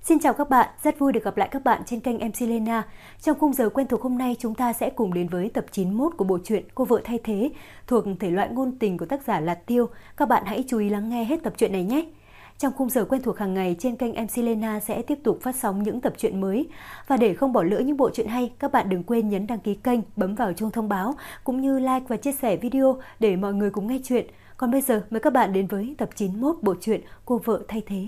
Xin chào các bạn, rất vui được gặp lại các bạn trên kênh MC Lena. Trong khung giờ quen thuộc hôm nay, chúng ta sẽ cùng đến với tập 91 của bộ truyện Cô vợ thay thế thuộc thể loại ngôn tình của tác giả Lạt Tiêu. Các bạn hãy chú ý lắng nghe hết tập truyện này nhé. Trong khung giờ quen thuộc hàng ngày trên kênh MC Lena sẽ tiếp tục phát sóng những tập truyện mới. Và để không bỏ lỡ những bộ truyện hay, các bạn đừng quên nhấn đăng ký kênh, bấm vào chuông thông báo cũng như like và chia sẻ video để mọi người cùng nghe chuyện. Còn bây giờ mời các bạn đến với tập 91 bộ truyện Cô vợ thay thế.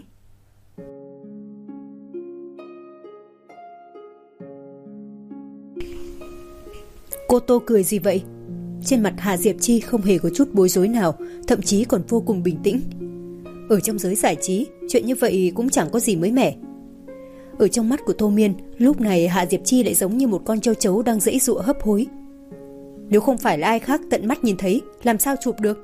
Cô Tô cười gì vậy? Trên mặt Hạ Diệp Chi không hề có chút bối rối nào, thậm chí còn vô cùng bình tĩnh. Ở trong giới giải trí, chuyện như vậy cũng chẳng có gì mới mẻ. Ở trong mắt của Tô Miên, lúc này Hạ Diệp Chi lại giống như một con trâu trấu đang giãy giụa hấp hối. Nếu không phải là ai khác tận mắt nhìn thấy, làm sao chụp được?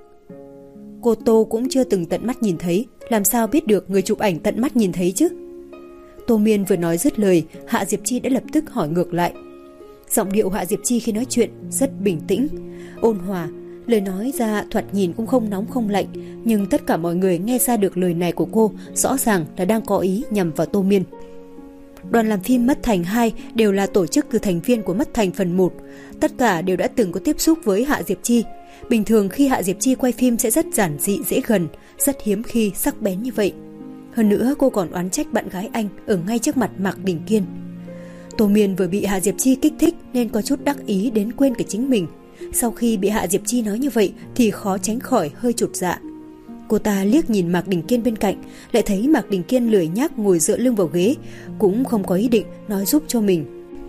Cô Tô cũng chưa từng tận mắt nhìn thấy, làm sao biết được người chụp ảnh tận mắt nhìn thấy chứ? Tô Miên vừa nói dứt lời, Hạ Diệp Chi đã lập tức hỏi ngược lại. Giọng điệu Hạ Diệp Chi khi nói chuyện rất bình tĩnh, ôn hòa, lời nói ra thoạt nhìn cũng không nóng không lạnh, nhưng tất cả mọi người nghe ra được lời này của cô rõ ràng là đang có ý nhằm vào Tô Miên. Đoàn làm phim Mất Thành 2 đều là tổ chức từ thành viên của Mất Thành phần 1, tất cả đều đã từng có tiếp xúc với Hạ Diệp Chi. Bình thường khi Hạ Diệp Chi quay phim sẽ rất giản dị dễ gần, rất hiếm khi sắc bén như vậy. Hơn nữa cô còn oán trách bạn gái anh ở ngay trước mặt Mạc Đình Kiên. Tô Miên vừa bị Hạ Diệp Chi kích thích nên có chút đắc ý đến quên cả chính mình. Sau khi bị Hạ Diệp Chi nói như vậy thì khó tránh khỏi hơi chột dạ. Cô ta liếc nhìn Mạc Đình Kiên bên cạnh, lại thấy Mạc Đình Kiên lười nhác ngồi dựa lưng vào ghế, cũng không có ý định nói giúp cho mình.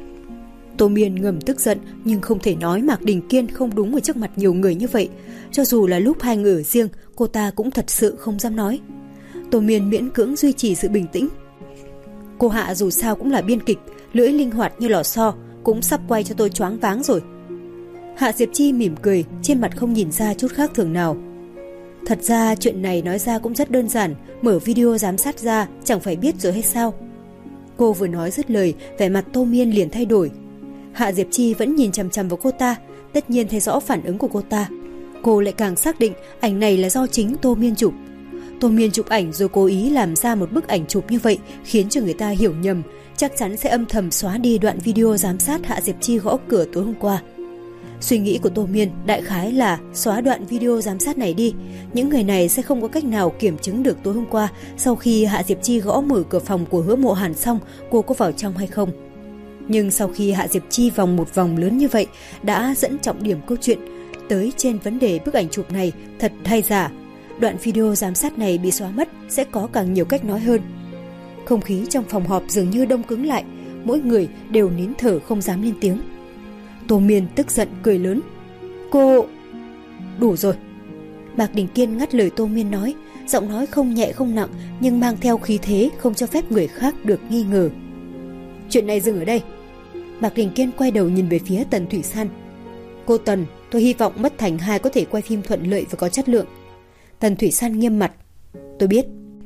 Tô Miên ngầm tức giận nhưng không thể nói Mạc Đình Kiên không đúng ở trước mặt nhiều người như vậy. Cho dù là lúc hai người ở riêng, cô ta cũng thật sự không dám nói. Tô Miên miễn cưỡng duy trì sự bình tĩnh. Cô Hạ dù sao cũng là biên kịch, lưỡi linh hoạt như lò xo, cũng sắp quay cho tôi choáng váng rồi. Hạ Diệp Chi mỉm cười, trên mặt không nhìn ra chút khác thường nào. Thật ra chuyện này nói ra cũng rất đơn giản, mở video giám sát ra chẳng phải biết rồi hay sao? Cô vừa nói dứt lời, vẻ mặt Tô Miên liền thay đổi. Hạ Diệp Chi vẫn nhìn chằm chằm vào cô ta, tất nhiên thấy rõ phản ứng của cô ta. Cô lại càng xác định ảnh này là do chính Tô Miên chụp. Tô Miên chụp ảnh rồi cố ý làm ra một bức ảnh chụp như vậy, khiến cho người ta hiểu nhầm, chắc chắn sẽ âm thầm xóa đi đoạn video giám sát Hạ Diệp Chi gõ cửa tối hôm qua. Suy nghĩ của Tô Miên đại khái là xóa đoạn video giám sát này đi, những người này sẽ không có cách nào kiểm chứng được tối hôm qua sau khi Hạ Diệp Chi gõ mở cửa phòng của Hứa Mộ Hàn xong cô có vào trong hay không. Nhưng sau khi Hạ Diệp Chi vòng một vòng lớn như vậy đã dẫn trọng điểm câu chuyện tới trên vấn đề bức ảnh chụp này thật hay giả, đoạn video giám sát này bị xóa mất sẽ có càng nhiều cách nói hơn. Không khí trong phòng họp dường như đông cứng lại, mỗi người đều nín thở không dám lên tiếng. Tô Miên tức giận cười lớn. Cô... Đủ rồi. Mạc Đình Kiên ngắt lời Tô Miên nói, giọng nói không nhẹ không nặng nhưng mang theo khí thế không cho phép người khác được nghi ngờ. Chuyện này dừng ở đây. Mạc Đình Kiên quay đầu nhìn về phía Tần Thủy San. Cô Tần, tôi hy vọng Mất Thành 2 có thể quay phim thuận lợi và có chất lượng. Tần Thủy San nghiêm mặt. Tôi biết.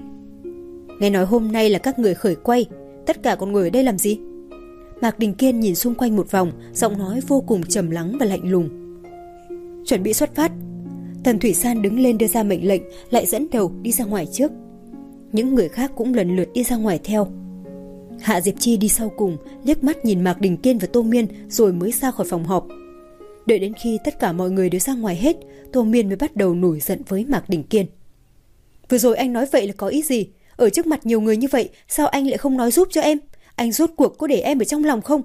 Nghe nói hôm nay là các người khởi quay, tất cả còn ngồi ở đây làm gì? Mạc Đình Kiên nhìn xung quanh một vòng, giọng nói vô cùng trầm lắng và lạnh lùng. Chuẩn bị xuất phát. Tần Thủy San đứng lên đưa ra mệnh lệnh, lại dẫn đầu đi ra ngoài trước. Những người khác cũng lần lượt đi ra ngoài theo. Hạ Diệp Chi đi sau cùng, liếc mắt nhìn Mạc Đình Kiên và Tô Miên rồi mới ra khỏi phòng họp. Đợi đến khi tất cả mọi người đều ra ngoài hết, Tô Miên mới bắt đầu nổi giận với Mạc Đình Kiên. Vừa rồi anh nói vậy là có ý gì? Ở trước mặt nhiều người như vậy, sao anh lại không nói giúp cho em? Anh rốt cuộc có để em ở trong lòng không?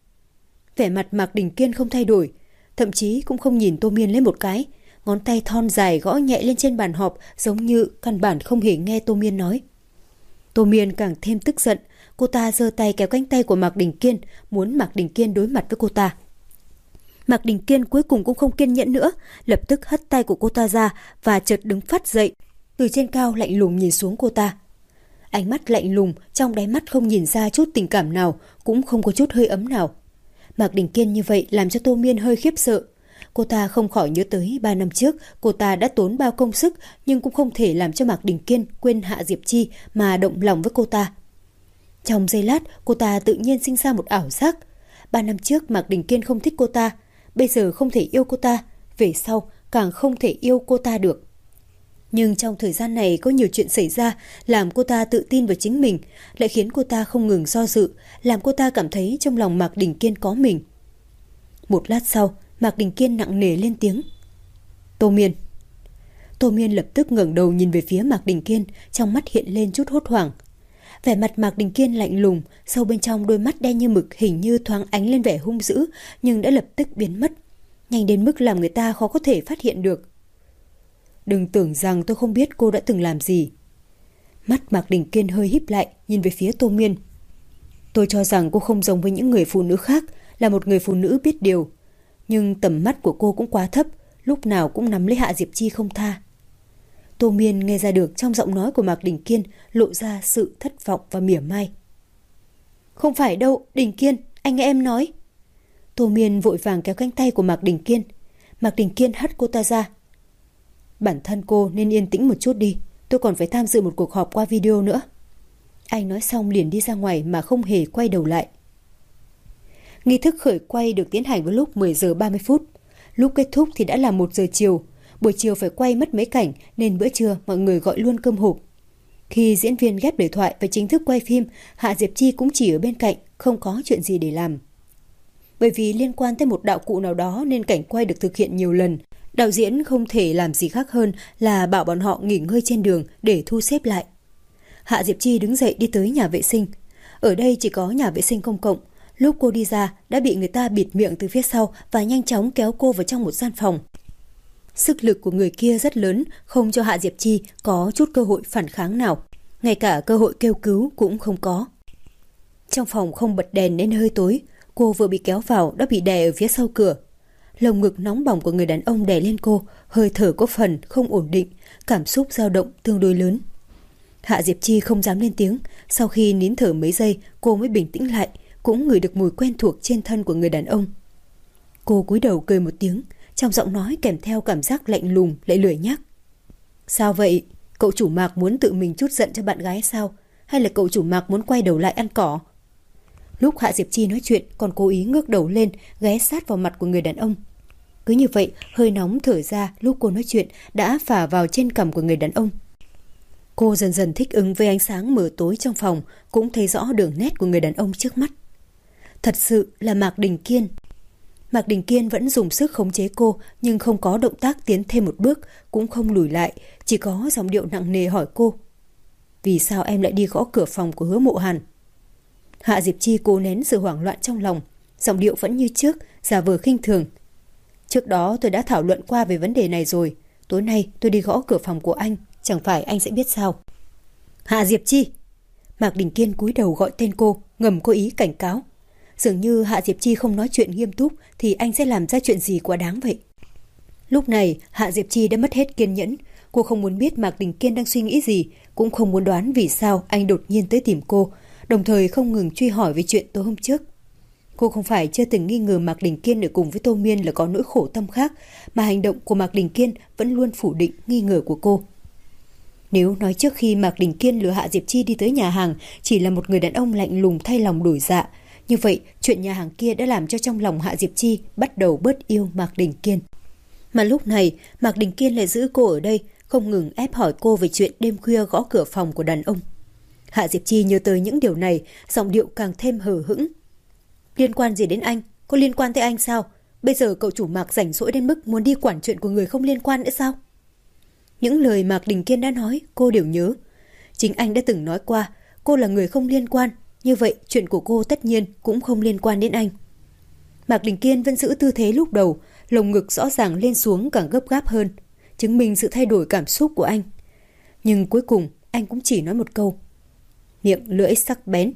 Vẻ mặt Mạc Đình Kiên không thay đổi, thậm chí cũng không nhìn Tô Miên lên một cái, ngón tay thon dài gõ nhẹ lên trên bàn họp giống như căn bản không hề nghe Tô Miên nói. Tô Miên càng thêm tức giận, cô ta giơ tay kéo cánh tay của Mạc Đình Kiên, muốn Mạc Đình Kiên đối mặt với cô ta. Mạc Đình Kiên cuối cùng cũng không kiên nhẫn nữa, lập tức hất tay của cô ta ra và chợt đứng phắt dậy, từ trên cao lạnh lùng nhìn xuống cô ta. Ánh mắt lạnh lùng, trong đáy mắt không nhìn ra chút tình cảm nào, cũng không có chút hơi ấm nào. Mạc Đình Kiên như vậy làm cho Tô Miên hơi khiếp sợ. Cô ta không khỏi nhớ tới 3 năm trước, cô ta đã tốn bao công sức nhưng cũng không thể làm cho Mạc Đình Kiên quên Hạ Diệp Chi mà động lòng với cô ta. Trong giây lát, cô ta tự nhiên sinh ra một ảo giác. 3 năm trước Mạc Đình Kiên không thích cô ta, bây giờ không thể yêu cô ta, về sau càng không thể yêu cô ta được. Nhưng trong thời gian này có nhiều chuyện xảy ra làm cô ta tự tin vào chính mình, lại khiến cô ta không ngừng do dự, làm cô ta cảm thấy trong lòng Mạc Đình Kiên có mình. Một lát sau, Mạc Đình Kiên nặng nề lên tiếng. Tô Miên. Tô Miên lập tức ngẩng đầu nhìn về phía Mạc Đình Kiên, trong mắt hiện lên chút hốt hoảng. Vẻ mặt Mạc Đình Kiên lạnh lùng, sâu bên trong đôi mắt đen như mực hình như thoáng ánh lên vẻ hung dữ, nhưng đã lập tức biến mất, nhanh đến mức làm người ta khó có thể phát hiện được. Đừng tưởng rằng tôi không biết cô đã từng làm gì. Mắt Mạc Đình Kiên hơi híp lại, nhìn về phía Tô Miên. Tôi cho rằng cô không giống với những người phụ nữ khác, là một người phụ nữ biết điều. Nhưng tầm mắt của cô cũng quá thấp, lúc nào cũng nắm lấy Hạ Diệp Chi không tha. Tô Miên nghe ra được trong giọng nói của Mạc Đình Kiên lộ ra sự thất vọng và mỉa mai. Không phải đâu, Đình Kiên, anh nghe em nói. Tô Miên vội vàng kéo cánh tay của Mạc Đình Kiên. Mạc Đình Kiên hất cô ta ra. Bản thân cô nên yên tĩnh một chút đi, tôi còn phải tham dự một cuộc họp qua video nữa. Anh nói xong liền đi ra ngoài mà không hề quay đầu lại. Nghi thức khởi quay được tiến hành vào lúc 10 giờ 30 phút. Lúc kết thúc thì đã là 1 giờ chiều. Buổi chiều phải quay mất mấy cảnh nên bữa trưa mọi người gọi luôn cơm hộp. Khi diễn viên ghép lời thoại và chính thức quay phim, Hạ Diệp Chi cũng chỉ ở bên cạnh, không có chuyện gì để làm. Bởi vì liên quan tới một đạo cụ nào đó nên cảnh quay được thực hiện nhiều lần. Đạo diễn không thể làm gì khác hơn là bảo bọn họ nghỉ ngơi trên đường để thu xếp lại. Hạ Diệp Chi đứng dậy đi tới nhà vệ sinh. Ở đây chỉ có nhà vệ sinh công cộng. Lúc cô đi ra đã bị người ta bịt miệng từ phía sau và nhanh chóng kéo cô vào trong một gian phòng. Sức lực của người kia rất lớn, không cho Hạ Diệp Chi có chút cơ hội phản kháng nào. Ngay cả cơ hội kêu cứu cũng không có. Trong phòng không bật đèn nên hơi tối. Cô vừa bị kéo vào đã bị đè ở phía sau cửa. Lồng ngực nóng bỏng của người đàn ông đè lên cô, hơi thở có phần không ổn định, cảm xúc dao động tương đối lớn. Hạ Diệp Chi không dám lên tiếng. Sau khi nín thở mấy giây, cô mới bình tĩnh lại, cũng ngửi được mùi quen thuộc trên thân của người đàn ông. Cô cúi đầu cười một tiếng, trong giọng nói kèm theo cảm giác lạnh lùng lại lười nhác. Sao vậy? Cậu chủ Mạc muốn tự mình trút giận cho bạn gái sao? Hay là cậu chủ Mạc muốn quay đầu lại ăn cỏ? Lúc Hạ Diệp Chi nói chuyện còn cố ý ngước đầu lên, ghé sát vào mặt của người đàn ông. Cứ như vậy, hơi nóng thở ra lúc cô nói chuyện đã phả vào trên cằm của người đàn ông. Cô dần dần thích ứng với ánh sáng mờ tối trong phòng, cũng thấy rõ đường nét của người đàn ông trước mắt. Thật sự là Mạc Đình Kiên. Mạc Đình Kiên vẫn dùng sức khống chế cô, nhưng không có động tác tiến thêm một bước, cũng không lùi lại, chỉ có giọng điệu nặng nề hỏi cô. Vì sao em lại đi gõ cửa phòng của Hứa Mộ Hàn? Hạ Diệp Chi cố nén sự hoảng loạn trong lòng, giọng điệu vẫn như trước, giả vờ khinh thường. Trước đó tôi đã thảo luận qua về vấn đề này rồi, tối nay tôi đi gõ cửa phòng của anh, chẳng phải anh sẽ biết sao? Hạ Diệp Chi! Mạc Đình Kiên cúi đầu gọi tên cô, ngầm có ý cảnh cáo. Dường như Hạ Diệp Chi không nói chuyện nghiêm túc thì anh sẽ làm ra chuyện gì quá đáng vậy. Lúc này Hạ Diệp Chi đã mất hết kiên nhẫn. Cô không muốn biết Mạc Đình Kiên đang suy nghĩ gì, cũng không muốn đoán vì sao anh đột nhiên tới tìm cô, đồng thời không ngừng truy hỏi về chuyện tối hôm trước. Cô không phải chưa từng nghi ngờ Mạc Đình Kiên ở cùng với Tô Miên là có nỗi khổ tâm khác, mà hành động của Mạc Đình Kiên vẫn luôn phủ định nghi ngờ của cô. Nếu nói trước khi Mạc Đình Kiên lừa Hạ Diệp Chi đi tới nhà hàng chỉ là một người đàn ông lạnh lùng thay lòng đổi dạ, như vậy chuyện nhà hàng kia đã làm cho trong lòng Hạ Diệp Chi bắt đầu bớt yêu Mạc Đình Kiên. Mà lúc này Mạc Đình Kiên lại giữ cô ở đây, không ngừng ép hỏi cô về chuyện đêm khuya gõ cửa phòng của đàn ông. Hạ Diệp Chi nhớ tới những điều này, giọng điệu càng thêm hờ hững. Liên quan gì đến anh? Có liên quan tới anh sao? Bây giờ cậu chủ Mạc rảnh rỗi đến mức muốn đi quản chuyện của người không liên quan nữa sao? Những lời Mạc Đình Kiên đã nói cô đều nhớ. Chính anh đã từng nói qua cô là người không liên quan, như vậy chuyện của cô tất nhiên cũng không liên quan đến anh. Mạc Đình Kiên vẫn giữ tư thế lúc đầu, lồng ngực rõ ràng lên xuống càng gấp gáp hơn, chứng minh sự thay đổi cảm xúc của anh. Nhưng cuối cùng anh cũng chỉ nói một câu: miệng lưỡi sắc bén.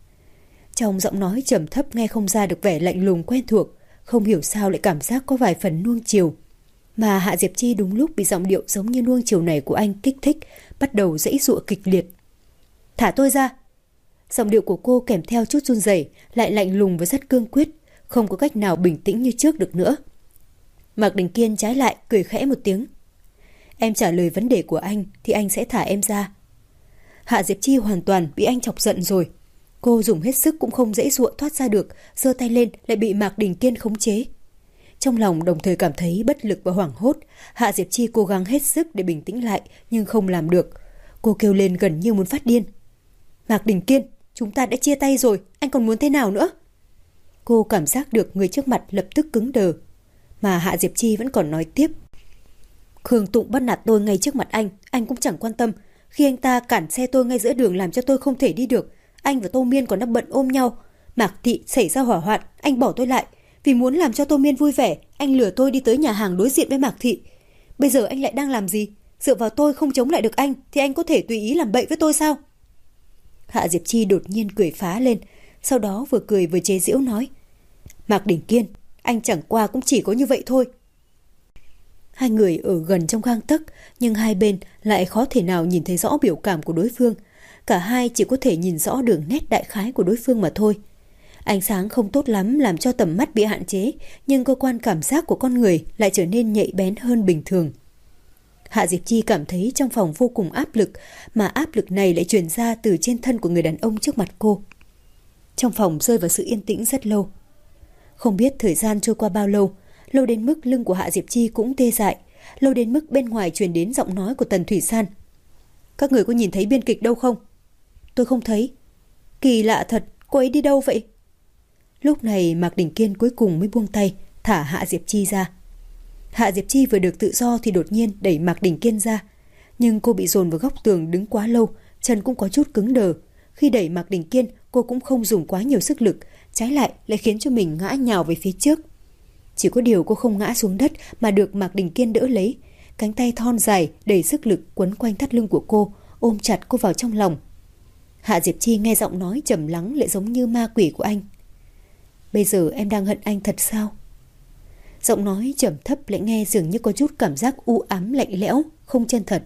Trong giọng nói trầm thấp nghe không ra được vẻ lạnh lùng quen thuộc, không hiểu sao lại cảm giác có vài phần nuông chiều. Mà Hạ Diệp Chi đúng lúc bị giọng điệu giống như nuông chiều này của anh kích thích, bắt đầu giãy giụa kịch liệt. Thả tôi ra! Giọng điệu của cô kèm theo chút run rẩy, lại lạnh lùng và rất cương quyết, không có cách nào bình tĩnh như trước được nữa. Mạc Đình Kiên trái lại cười khẽ một tiếng. Em trả lời vấn đề của anh thì anh sẽ thả em ra. Hạ Diệp Chi hoàn toàn bị anh chọc giận rồi. Cô dùng hết sức cũng không dễ dụa thoát ra được, giơ tay lên lại bị Mạc Đình Kiên khống chế. Trong lòng đồng thời cảm thấy bất lực và hoảng hốt. Hạ Diệp Chi cố gắng hết sức để bình tĩnh lại, nhưng không làm được. Cô kêu lên gần như muốn phát điên. Mạc Đình Kiên, chúng ta đã chia tay rồi, anh còn muốn thế nào nữa? Cô cảm giác được người trước mặt lập tức cứng đờ. Mà Hạ Diệp Chi vẫn còn nói tiếp. Khương Tụng bắt nạt tôi ngay trước mặt anh cũng chẳng quan tâm. Khi anh ta cản xe tôi ngay giữa đường làm cho tôi không thể đi được, anh và Tô Miên còn đang bận ôm nhau. Mạc Thị xảy ra hỏa hoạn, anh bỏ tôi lại. Vì muốn làm cho Tô Miên vui vẻ, anh lừa tôi đi tới nhà hàng đối diện với Mạc Thị. Bây giờ anh lại đang làm gì? Dựa vào tôi không chống lại được anh, thì anh có thể tùy ý làm bậy với tôi sao? Hạ Diệp Chi đột nhiên cười phá lên, sau đó vừa cười vừa chế giễu nói. Mạc Đình Kiên, anh chẳng qua cũng chỉ có như vậy thôi. Hai người ở gần trong gang tấc, nhưng hai bên lại khó thể nào nhìn thấy rõ biểu cảm của đối phương. Cả hai chỉ có thể nhìn rõ đường nét đại khái của đối phương mà thôi. Ánh sáng không tốt lắm làm cho tầm mắt bị hạn chế, nhưng cơ quan cảm giác của con người lại trở nên nhạy bén hơn bình thường. Hạ Diệp Chi cảm thấy trong phòng vô cùng áp lực, mà áp lực này lại truyền ra từ trên thân của người đàn ông trước mặt cô. Trong phòng rơi vào sự yên tĩnh rất lâu. Không biết thời gian trôi qua bao lâu, lâu đến mức lưng của Hạ Diệp Chi cũng tê dại, lâu đến mức bên ngoài truyền đến giọng nói của Tần Thủy San. Các người có nhìn thấy biên kịch đâu không? Tôi không thấy. Kỳ lạ thật, cô ấy đi đâu vậy? Lúc này Mạc Đình Kiên cuối cùng mới buông tay, thả Hạ Diệp Chi ra. Hạ Diệp Chi vừa được tự do thì đột nhiên đẩy Mạc Đình Kiên ra. Nhưng cô bị dồn vào góc tường đứng quá lâu, chân cũng có chút cứng đờ. Khi đẩy Mạc Đình Kiên, cô cũng không dùng quá nhiều sức lực, trái lại khiến cho mình ngã nhào về phía trước. Chỉ có điều cô không ngã xuống đất mà được Mạc Đình Kiên đỡ lấy. Cánh tay thon dài đầy sức lực quấn quanh thắt lưng của cô, ôm chặt cô vào trong lòng. Hạ Diệp Chi nghe giọng nói trầm lắng lại giống như ma quỷ của anh. Bây giờ em đang hận anh thật sao? Giọng nói trầm thấp lại nghe dường như có chút cảm giác u ám lạnh lẽo, không chân thật.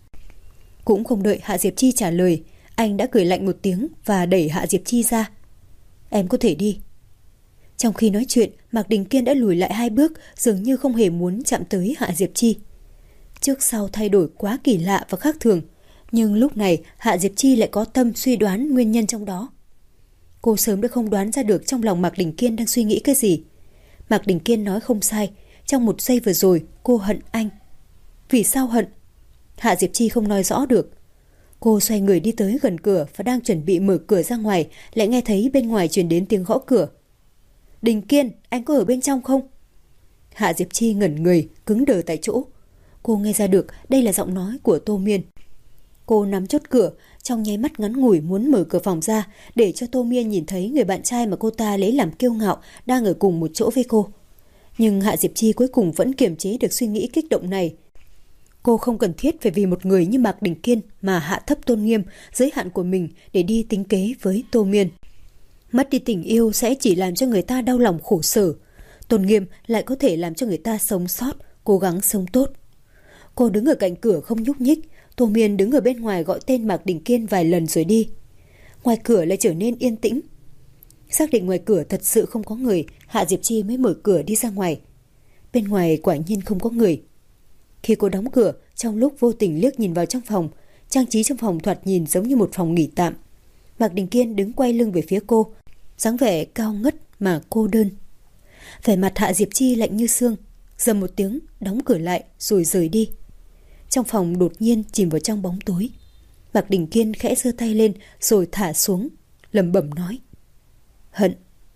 Cũng không đợi Hạ Diệp Chi trả lời, anh đã cười lạnh một tiếng và đẩy Hạ Diệp Chi ra. Em có thể đi. Trong khi nói chuyện, Mạc Đình Kiên đã lùi lại 2 bước, dường như không hề muốn chạm tới Hạ Diệp Chi. Trước sau thay đổi quá kỳ lạ và khác thường, nhưng lúc này Hạ Diệp Chi lại có tâm suy đoán nguyên nhân trong đó. Cô sớm đã không đoán ra được trong lòng Mạc Đình Kiên đang suy nghĩ cái gì. Mạc Đình Kiên nói không sai, trong một giây vừa rồi cô hận anh. Vì sao hận? Hạ Diệp Chi không nói rõ được. Cô xoay người đi tới gần cửa và đang chuẩn bị mở cửa ra ngoài, lại nghe thấy bên ngoài truyền đến tiếng gõ cửa. Đình Kiên, anh có ở bên trong không? Hạ Diệp Chi ngẩn người, cứng đờ tại chỗ. Cô nghe ra được đây là giọng nói của Tô Miên. Cô nắm chốt cửa, trong nháy mắt ngắn ngủi muốn mở cửa phòng ra để cho Tô Miên nhìn thấy người bạn trai mà cô ta lấy làm kiêu ngạo đang ở cùng một chỗ với cô. Nhưng Hạ Diệp Chi cuối cùng vẫn kiềm chế được suy nghĩ kích động này. Cô không cần thiết phải vì một người như Mạc Đình Kiên mà hạ thấp tôn nghiêm, giới hạn của mình để đi tính kế với Tô Miên. Mất đi tình yêu sẽ chỉ làm cho người ta đau lòng khổ sở. Tôn nghiêm lại có thể làm cho người ta sống sót, cố gắng sống tốt. Cô đứng ở cạnh cửa không nhúc nhích. Tô Miên đứng ở bên ngoài gọi tên Mạc Đình Kiên vài lần rồi đi. Ngoài cửa lại trở nên yên tĩnh. Xác định ngoài cửa thật sự không có người, Hạ Diệp Chi mới mở cửa đi ra ngoài. Bên ngoài quả nhiên không có người. Khi cô đóng cửa, trong lúc vô tình liếc nhìn vào trong phòng, trang trí trong phòng thoạt nhìn giống như một phòng nghỉ tạm. Mạc Đình Kiên đứng quay lưng về phía cô, dáng vẻ cao ngất mà cô đơn. Vẻ mặt Hạ Diệp Chi lạnh như xương, dầm một tiếng đóng cửa lại rồi rời đi. Trong phòng đột nhiên chìm vào trong bóng tối. Mạc Đình Kiên khẽ giơ tay lên rồi thả xuống, lẩm bẩm nói: hận.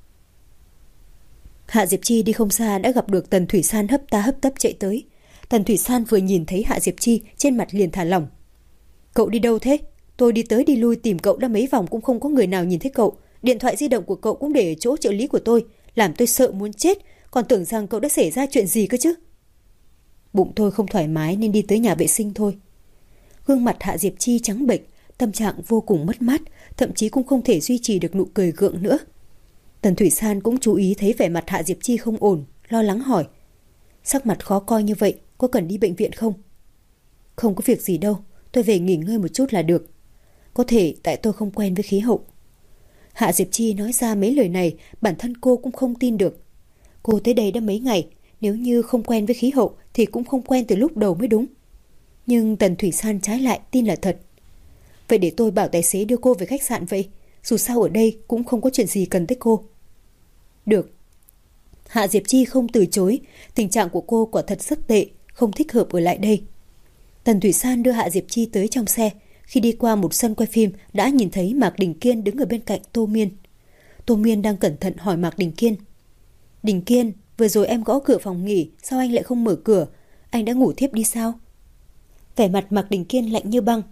Hạ Diệp Chi đi không xa đã gặp được Tần Thủy San hấp ta hấp tấp chạy tới. Tần Thủy San vừa nhìn thấy Hạ Diệp Chi, trên mặt liền thả lỏng. Cậu đi đâu thế? Tôi đi tới đi lui tìm cậu đã mấy vòng cũng không có người nào nhìn thấy cậu. Điện thoại di động của cậu cũng để ở chỗ trợ lý của tôi, làm tôi sợ muốn chết, còn tưởng rằng cậu đã xảy ra chuyện gì cơ chứ. Bụng tôi không thoải mái nên đi tới nhà vệ sinh thôi. Gương mặt Hạ Diệp Chi trắng bệch, tâm trạng vô cùng mất mát, thậm chí cũng không thể duy trì được nụ cười gượng nữa. Tần Thủy San cũng chú ý thấy vẻ mặt Hạ Diệp Chi không ổn, lo lắng hỏi: sắc mặt khó coi như vậy, có cần đi bệnh viện không? Không có việc gì đâu, tôi về nghỉ ngơi một chút là được. Có thể tại tôi không quen với khí hậu. Hạ Diệp Chi nói ra mấy lời này, bản thân cô cũng không tin được. Cô tới đây đã mấy ngày, nếu như không quen với khí hậu thì cũng không quen từ lúc đầu mới đúng. Nhưng Tần Thủy San trái lại tin là thật. Vậy để tôi bảo tài xế đưa cô về khách sạn vậy, dù sao ở đây cũng không có chuyện gì cần tới cô. Được. Hạ Diệp Chi không từ chối, tình trạng của cô quả thật rất tệ, không thích hợp ở lại đây. Tần Thủy San đưa Hạ Diệp Chi tới trong xe. Khi đi qua một sân quay phim đã nhìn thấy Mạc Đình Kiên đứng ở bên cạnh Tô Miên. Tô Miên đang cẩn thận hỏi Mạc Đình Kiên: Đình Kiên, vừa rồi em gõ cửa phòng nghỉ, sao anh lại không mở cửa? Anh đã ngủ thiếp đi sao? Vẻ mặt Mạc Đình Kiên lạnh như băng.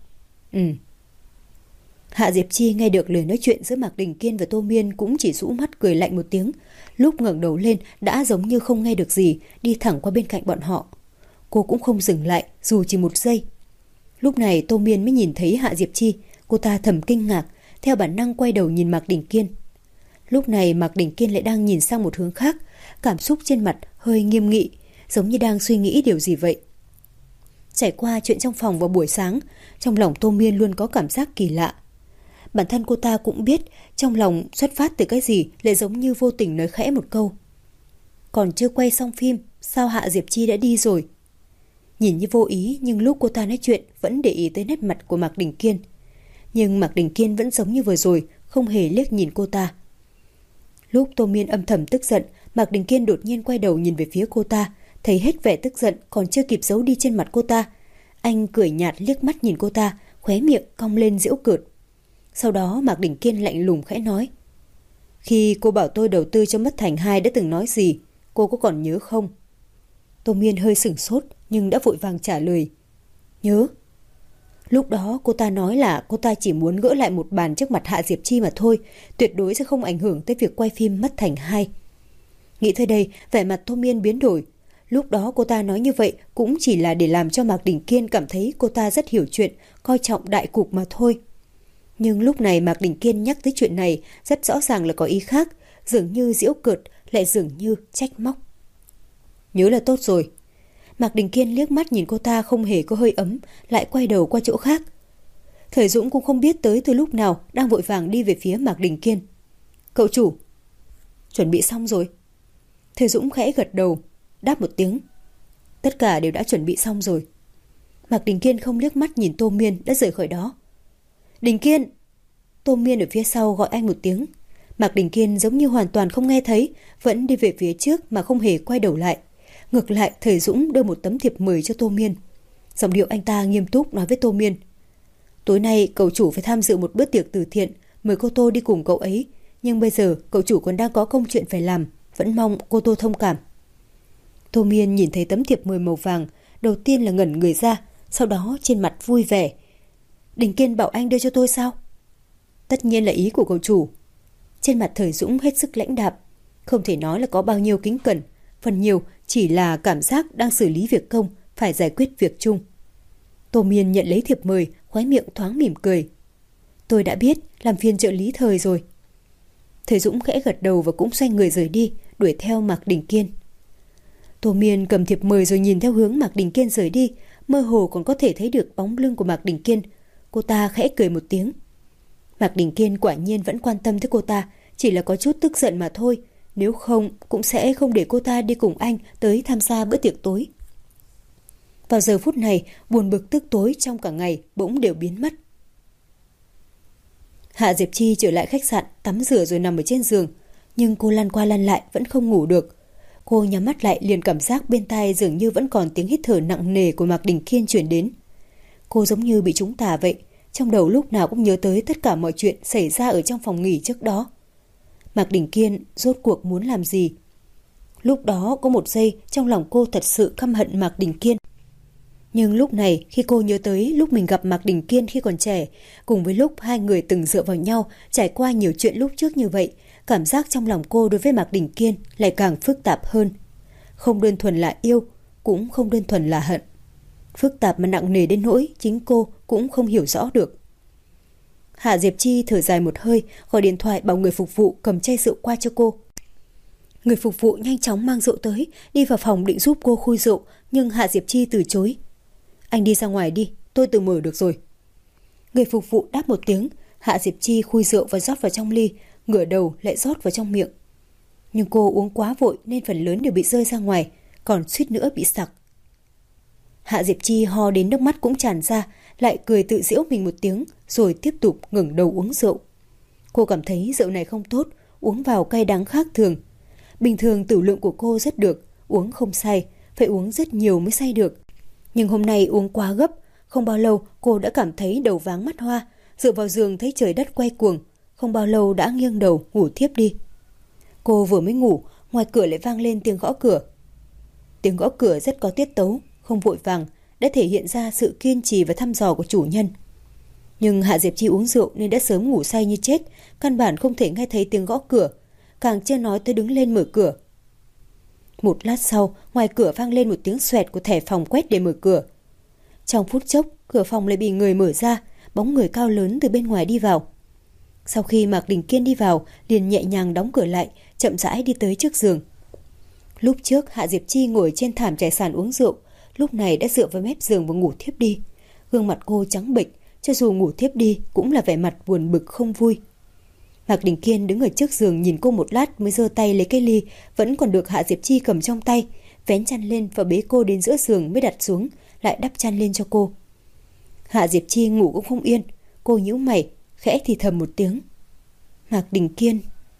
Hạ Diệp Chi nghe được lời nói chuyện giữa Mạc Đình Kiên và Tô Miên cũng chỉ rũ mắt cười lạnh một tiếng. Lúc ngẩng đầu lên đã giống như không nghe được gì, đi thẳng qua bên cạnh bọn họ. Cô cũng không dừng lại dù chỉ một giây. Lúc này Tô Miên mới nhìn thấy Hạ Diệp Chi. Cô ta thầm kinh ngạc, theo bản năng quay đầu nhìn Mạc Đình Kiên. Lúc này Mạc Đình Kiên lại đang nhìn sang một hướng khác, cảm xúc trên mặt hơi nghiêm nghị, giống như đang suy nghĩ điều gì vậy. Trải qua chuyện trong phòng vào buổi sáng, trong lòng Tô Miên luôn có cảm giác kỳ lạ. Bản thân cô ta cũng biết trong lòng xuất phát từ cái gì, lại giống như vô tình nói khẽ một câu: Còn chưa quay xong phim, sao Hạ Diệp Chi đã đi rồi? Nhìn như vô ý, nhưng lúc cô ta nói chuyện vẫn để ý tới nét mặt của Mạc Đình Kiên. Nhưng Mạc Đình Kiên vẫn giống như vừa rồi, không hề liếc nhìn cô ta. Lúc Tô Miên âm thầm tức giận, Mạc Đình Kiên đột nhiên quay đầu nhìn về phía cô ta, thấy hết vẻ tức giận còn chưa kịp giấu đi trên mặt cô ta. Anh cười nhạt liếc mắt nhìn cô ta, khóe miệng cong lên giễu cợt. Sau đó Mạc Đình Kiên lạnh lùng khẽ nói: Khi cô bảo tôi đầu tư cho Mất Thành 2 đã từng nói gì, cô có còn nhớ không? Tô Miên hơi sửng sốt nhưng đã vội vàng trả lời: Nhớ. Lúc đó cô ta nói là cô ta chỉ muốn gỡ lại một bàn trước mặt Hạ Diệp Chi mà thôi, tuyệt đối sẽ không ảnh hưởng tới việc quay phim Mất Thành 2. Nghĩ tới đây, vẻ mặt Tô Miên biến đổi. Lúc đó cô ta nói như vậy cũng chỉ là để làm cho Mạc Đình Kiên cảm thấy cô ta rất hiểu chuyện, coi trọng đại cục mà thôi. Nhưng lúc này Mạc Đình Kiên nhắc tới chuyện này rất rõ ràng là có ý khác, dường như giễu cợt, lại dường như trách móc. Nhớ là tốt rồi. Mạc Đình Kiên liếc mắt nhìn cô ta không hề có hơi ấm, lại quay đầu qua chỗ khác. Thời Dũng cũng không biết tới từ lúc nào, đang vội vàng đi về phía Mạc Đình Kiên. Cậu chủ, chuẩn bị xong rồi. Thời Dũng khẽ gật đầu, đáp một tiếng. Tất cả đều đã chuẩn bị xong rồi. Mạc Đình Kiên không liếc mắt nhìn Tô Miên đã rời khỏi đó. Đình Kiên! Tô Miên ở phía sau gọi anh một tiếng. Mạc Đình Kiên giống như hoàn toàn không nghe thấy, vẫn đi về phía trước mà không hề quay đầu lại. Ngược lại, Thời Dũng đưa một tấm thiệp mời cho Tô Miên. Giọng điệu anh ta nghiêm túc nói với Tô Miên: Tối nay cậu chủ phải tham dự một bữa tiệc từ thiện, mời cô Tô đi cùng cậu ấy. Nhưng bây giờ cậu chủ còn đang có công chuyện phải làm, vẫn mong cô Tô thông cảm. Tô Miên nhìn thấy tấm thiệp mời màu vàng, đầu tiên là ngẩn người ra, sau đó trên mặt vui vẻ. Đình Kiên bảo anh đưa cho tôi sao? Tất nhiên là ý của cậu chủ. Trên mặt Thời Dũng hết sức lãnh đạm, không thể nói là có bao nhiêu kính cẩn, phần nhiều chỉ là cảm giác đang xử lý việc công, phải giải quyết việc chung. Tô Miên nhận lấy thiệp mời, khóe miệng thoáng mỉm cười. Tôi đã biết, làm phiền trợ lý Thời rồi. Thời Dũng khẽ gật đầu và cũng xoay người rời đi, đuổi theo Mạc Đình Kiên. Tô Miên cầm thiệp mời rồi nhìn theo hướng Mạc Đình Kiên rời đi, mơ hồ còn có thể thấy được bóng lưng của Mạc Đình Kiên. Cô ta khẽ cười một tiếng. Mạc Đình Kiên quả nhiên vẫn quan tâm tới cô ta, chỉ là có chút tức giận mà thôi. Nếu không, cũng sẽ không để cô ta đi cùng anh tới tham gia bữa tiệc tối. Vào giờ phút này, buồn bực tức tối trong cả ngày bỗng đều biến mất. Hạ Diệp Chi trở lại khách sạn, tắm rửa rồi nằm ở trên giường. Nhưng cô lăn qua lăn lại vẫn không ngủ được. Cô nhắm mắt lại liền cảm giác bên tai dường như vẫn còn tiếng hít thở nặng nề của Mạc Đình Kiên truyền đến. Cô giống như bị trúng tà vậy, trong đầu lúc nào cũng nhớ tới tất cả mọi chuyện xảy ra ở trong phòng nghỉ trước đó. Mạc Đình Kiên rốt cuộc muốn làm gì? Lúc đó có một giây trong lòng cô thật sự căm hận Mạc Đình Kiên. Nhưng lúc này khi cô nhớ tới lúc mình gặp Mạc Đình Kiên khi còn trẻ, cùng với lúc hai người từng dựa vào nhau, trải qua nhiều chuyện lúc trước như vậy, cảm giác trong lòng cô đối với Mạc Đình Kiên lại càng phức tạp hơn. Không đơn thuần là yêu, cũng không đơn thuần là hận. Phức tạp mà nặng nề đến nỗi chính cô cũng không hiểu rõ được. Hạ Diệp Chi thở dài một hơi, gọi điện thoại bảo người phục vụ cầm chai rượu qua cho cô. Người phục vụ nhanh chóng mang rượu tới, đi vào phòng định giúp cô khui rượu, nhưng Hạ Diệp Chi từ chối. Anh đi ra ngoài đi, tôi tự mở được rồi. Người phục vụ đáp một tiếng, Hạ Diệp Chi khui rượu và rót vào trong ly, ngửa đầu lại rót vào trong miệng. Nhưng cô uống quá vội nên phần lớn đều bị rơi ra ngoài, còn suýt nữa bị sặc. Hạ Diệp Chi ho đến nước mắt cũng tràn ra, lại cười tự giễu mình một tiếng, rồi tiếp tục ngẩng đầu uống rượu. Cô cảm thấy rượu này không tốt, uống vào cay đắng khác thường. Bình thường tửu lượng của cô rất được, uống không say, phải uống rất nhiều mới say được. Nhưng hôm nay uống quá gấp, không bao lâu cô đã cảm thấy đầu váng mắt hoa, dựa vào giường thấy trời đất quay cuồng, không bao lâu đã nghiêng đầu ngủ thiếp đi. Cô vừa mới ngủ, ngoài cửa lại vang lên tiếng gõ cửa. Tiếng gõ cửa rất có tiết tấu, không vội vàng, đã thể hiện ra sự kiên trì và thăm dò của chủ nhân. Nhưng Hạ Diệp Chi uống rượu nên đã sớm ngủ say như chết, căn bản không thể nghe thấy tiếng gõ cửa, càng chưa nói tới đứng lên mở cửa. Một lát sau, ngoài cửa vang lên một tiếng xoẹt của thẻ phòng quét để mở cửa. Trong phút chốc, cửa phòng lại bị người mở ra, bóng người cao lớn từ bên ngoài đi vào. Sau khi Mạc Đình Kiên đi vào, liền nhẹ nhàng đóng cửa lại, chậm rãi đi tới trước giường. Lúc trước Hạ Diệp Chi ngồi trên thảm trải sàn uống rượu, lúc này đã dựa vào mép giường và ngủ thiếp đi. Gương mặt cô trắng bệch, cho dù ngủ thiếp đi cũng là vẻ mặt buồn bực không vui. Mạc Đình Kiên đứng ở trước giường nhìn cô một lát mới giơ tay lấy cái ly vẫn còn được Hạ Diệp Chi cầm trong tay, vén chăn lên và bế cô đến giữa giường mới đặt xuống, lại đắp chăn lên cho cô. Hạ Diệp Chi ngủ cũng không yên, cô nhíu mày, khẽ thì thầm một tiếng. Mạc Đình Kiên.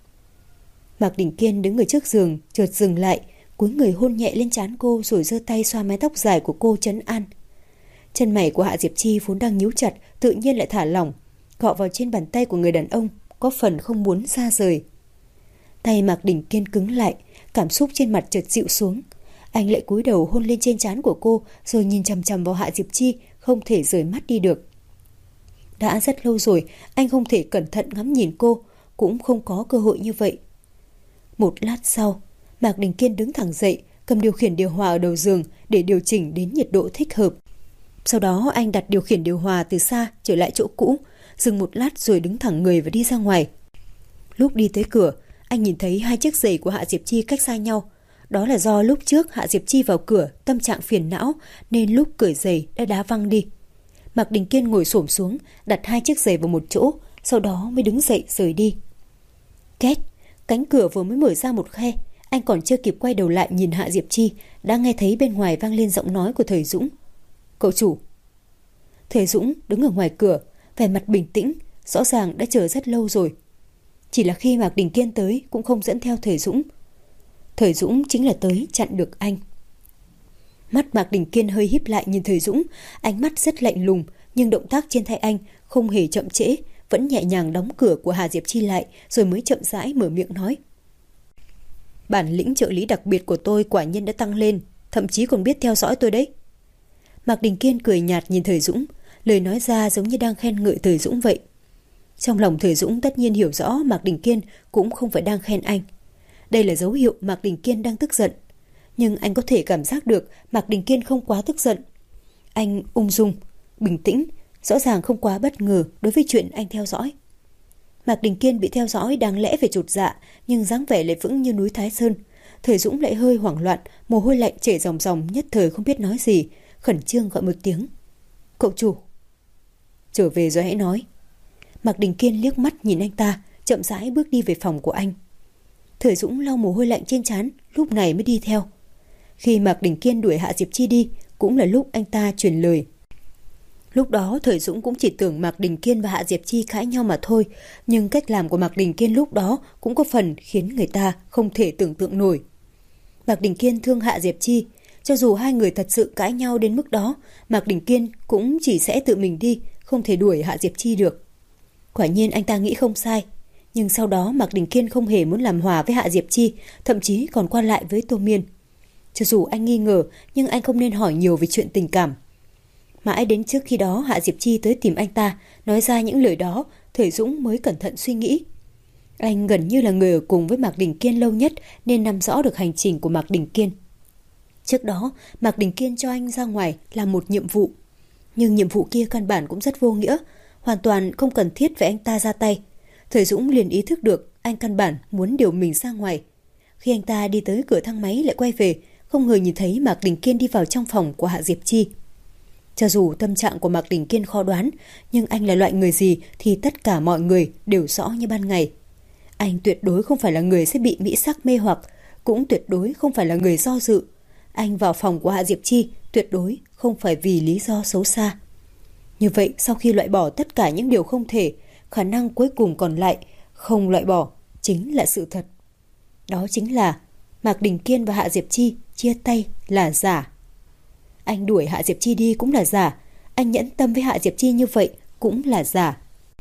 Mạc Đình Kiên đứng ở trước giường, chợt dừng lại, cúi người hôn nhẹ lên trán cô rồi giơ tay xoa mái tóc dài của cô trấn an. Chân mày của Hạ Diệp Chi vốn đang nhíu chặt, tự nhiên lại thả lỏng, cọ vào trên bàn tay của người đàn ông, có phần không muốn xa rời. Tay Mạc Đình Kiên cứng lại, cảm xúc trên mặt chợt dịu xuống. Anh lại cúi đầu hôn lên trên trán của cô, rồi nhìn chằm chằm vào Hạ Diệp Chi, không thể rời mắt đi được. Đã rất lâu rồi, anh không thể cẩn thận ngắm nhìn cô, cũng không có cơ hội như vậy. Một lát sau, Mạc Đình Kiên đứng thẳng dậy, cầm điều khiển điều hòa ở đầu giường để điều chỉnh đến nhiệt độ thích hợp. Sau đó anh đặt điều khiển điều hòa từ xa trở lại chỗ cũ, dừng một lát rồi đứng thẳng người và đi ra ngoài. Lúc đi tới cửa, anh nhìn thấy hai chiếc giày của Hạ Diệp Chi cách xa nhau. Đó là do lúc trước Hạ Diệp Chi vào cửa tâm trạng phiền não nên lúc cởi giày đã đá văng đi. Mạc Đình Kiên ngồi xổm xuống, đặt hai chiếc giày vào một chỗ, sau đó mới đứng dậy rời đi. Két, cánh cửa vừa mới mở ra một khe, anh còn chưa kịp quay đầu lại nhìn Hạ Diệp Chi, đã nghe thấy bên ngoài vang lên giọng nói của thầy Dũng. Cậu chủ. Thầy Dũng đứng ở ngoài cửa, vẻ mặt bình tĩnh, rõ ràng đã chờ rất lâu rồi. Chỉ là khi Mạc Đình Kiên tới cũng không dẫn theo thầy Dũng. Thầy Dũng chính là tới chặn được anh. Mắt Mạc Đình Kiên hơi híp lại nhìn thầy Dũng, ánh mắt rất lạnh lùng, nhưng động tác trên tay anh không hề chậm trễ, vẫn nhẹ nhàng đóng cửa của Hạ Diệp Chi lại, rồi mới chậm rãi mở miệng nói. Bản lĩnh trợ lý đặc biệt của tôi quả nhiên đã tăng lên, thậm chí còn biết theo dõi tôi đấy. Mạc Đình Kiên cười nhạt nhìn thầy Dũng, lời nói ra giống như đang khen ngợi thầy Dũng vậy. Trong lòng thầy Dũng tất nhiên hiểu rõ Mạc Đình Kiên cũng không phải đang khen anh. Đây là dấu hiệu Mạc Đình Kiên đang tức giận. Nhưng anh có thể cảm giác được Mạc Đình Kiên không quá tức giận. Anh ung dung, bình tĩnh, rõ ràng không quá bất ngờ đối với chuyện anh theo dõi. Mạc Đình Kiên bị theo dõi đáng lẽ phải chột dạ, nhưng dáng vẻ lại vững như núi Thái Sơn. Thầy Dũng lại hơi hoảng loạn, mồ hôi lạnh chảy ròng ròng, nhất thời không biết nói gì, khẩn trương gọi một tiếng. Cậu chủ. Trở về rồi hãy nói. Mạc Đình Kiên liếc mắt nhìn anh ta, chậm rãi bước đi về phòng của anh. Thầy Dũng lau mồ hôi lạnh trên trán, lúc này mới đi theo. Khi Mạc Đình Kiên đuổi Hạ Diệp Chi đi, cũng là lúc anh ta truyền lời. Lúc đó Thời Dũng cũng chỉ tưởng Mạc Đình Kiên và Hạ Diệp Chi cãi nhau mà thôi, nhưng cách làm của Mạc Đình Kiên lúc đó cũng có phần khiến người ta không thể tưởng tượng nổi. Mạc Đình Kiên thương Hạ Diệp Chi, cho dù hai người thật sự cãi nhau đến mức đó, Mạc Đình Kiên cũng chỉ sẽ tự mình đi, không thể đuổi Hạ Diệp Chi được. Quả nhiên anh ta nghĩ không sai, nhưng sau đó Mạc Đình Kiên không hề muốn làm hòa với Hạ Diệp Chi, thậm chí còn qua lại với Tô Miên. Cho dù anh nghi ngờ, nhưng anh không nên hỏi nhiều về chuyện tình cảm. Mãi đến trước khi đó Hạ Diệp Chi tới tìm anh ta, nói ra những lời đó, Thời Dũng mới cẩn thận suy nghĩ. Anh gần như là người ở cùng với Mạc Đình Kiên lâu nhất nên nắm rõ được hành trình của Mạc Đình Kiên. Trước đó, Mạc Đình Kiên cho anh ra ngoài làm một nhiệm vụ. Nhưng nhiệm vụ kia căn bản cũng rất vô nghĩa, hoàn toàn không cần thiết phải anh ta ra tay. Thời Dũng liền ý thức được anh căn bản muốn điều mình ra ngoài. Khi anh ta đi tới cửa thang máy lại quay về, không ngờ nhìn thấy Mạc Đình Kiên đi vào trong phòng của Hạ Diệp Chi. Cho dù tâm trạng của Mạc Đình Kiên khó đoán, nhưng anh là loại người gì thì tất cả mọi người đều rõ như ban ngày. Anh tuyệt đối không phải là người sẽ bị mỹ sắc mê hoặc, cũng tuyệt đối không phải là người do dự. Anh vào phòng của Hạ Diệp Chi tuyệt đối không phải vì lý do xấu xa. Như vậy, sau khi loại bỏ tất cả những điều không thể, khả năng cuối cùng còn lại không loại bỏ chính là sự thật. Đó chính là Mạc Đình Kiên và Hạ Diệp Chi chia tay là giả. Anh đuổi Hạ Diệp Chi đi cũng là giả. Anh nhẫn tâm với Hạ Diệp Chi như vậy cũng là giả.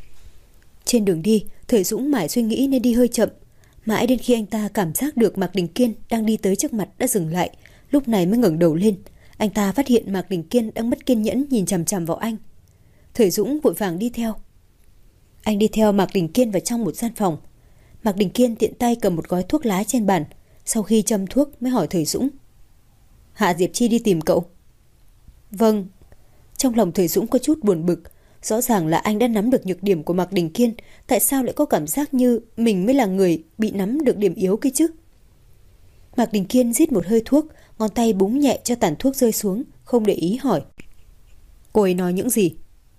Trên đường đi, Thời Dũng mãi suy nghĩ nên đi hơi chậm. Mãi đến khi anh ta cảm giác được Mạc Đình Kiên đang đi tới trước mặt đã dừng lại, lúc này mới ngẩng đầu lên. Anh ta phát hiện Mạc Đình Kiên đang mất kiên nhẫn nhìn chằm chằm vào anh. Thời Dũng vội vàng đi theo. Anh đi theo Mạc Đình Kiên vào trong một gian phòng. Mạc Đình Kiên tiện tay cầm một gói thuốc lá trên bàn. Sau khi châm thuốc mới hỏi Thời Dũng: Hạ Diệp Chi đi tìm cậu? Vâng. Trong lòng Thời Dũng có chút buồn bực. Rõ ràng là anh đã nắm được nhược điểm của Mạc Đình Kiên, tại sao lại có cảm giác như mình mới là người bị nắm được điểm yếu kia chứ? Mạc Đình Kiên rít một hơi thuốc, ngón tay búng nhẹ cho tàn thuốc rơi xuống, không để ý hỏi: Cô ấy nói những gì?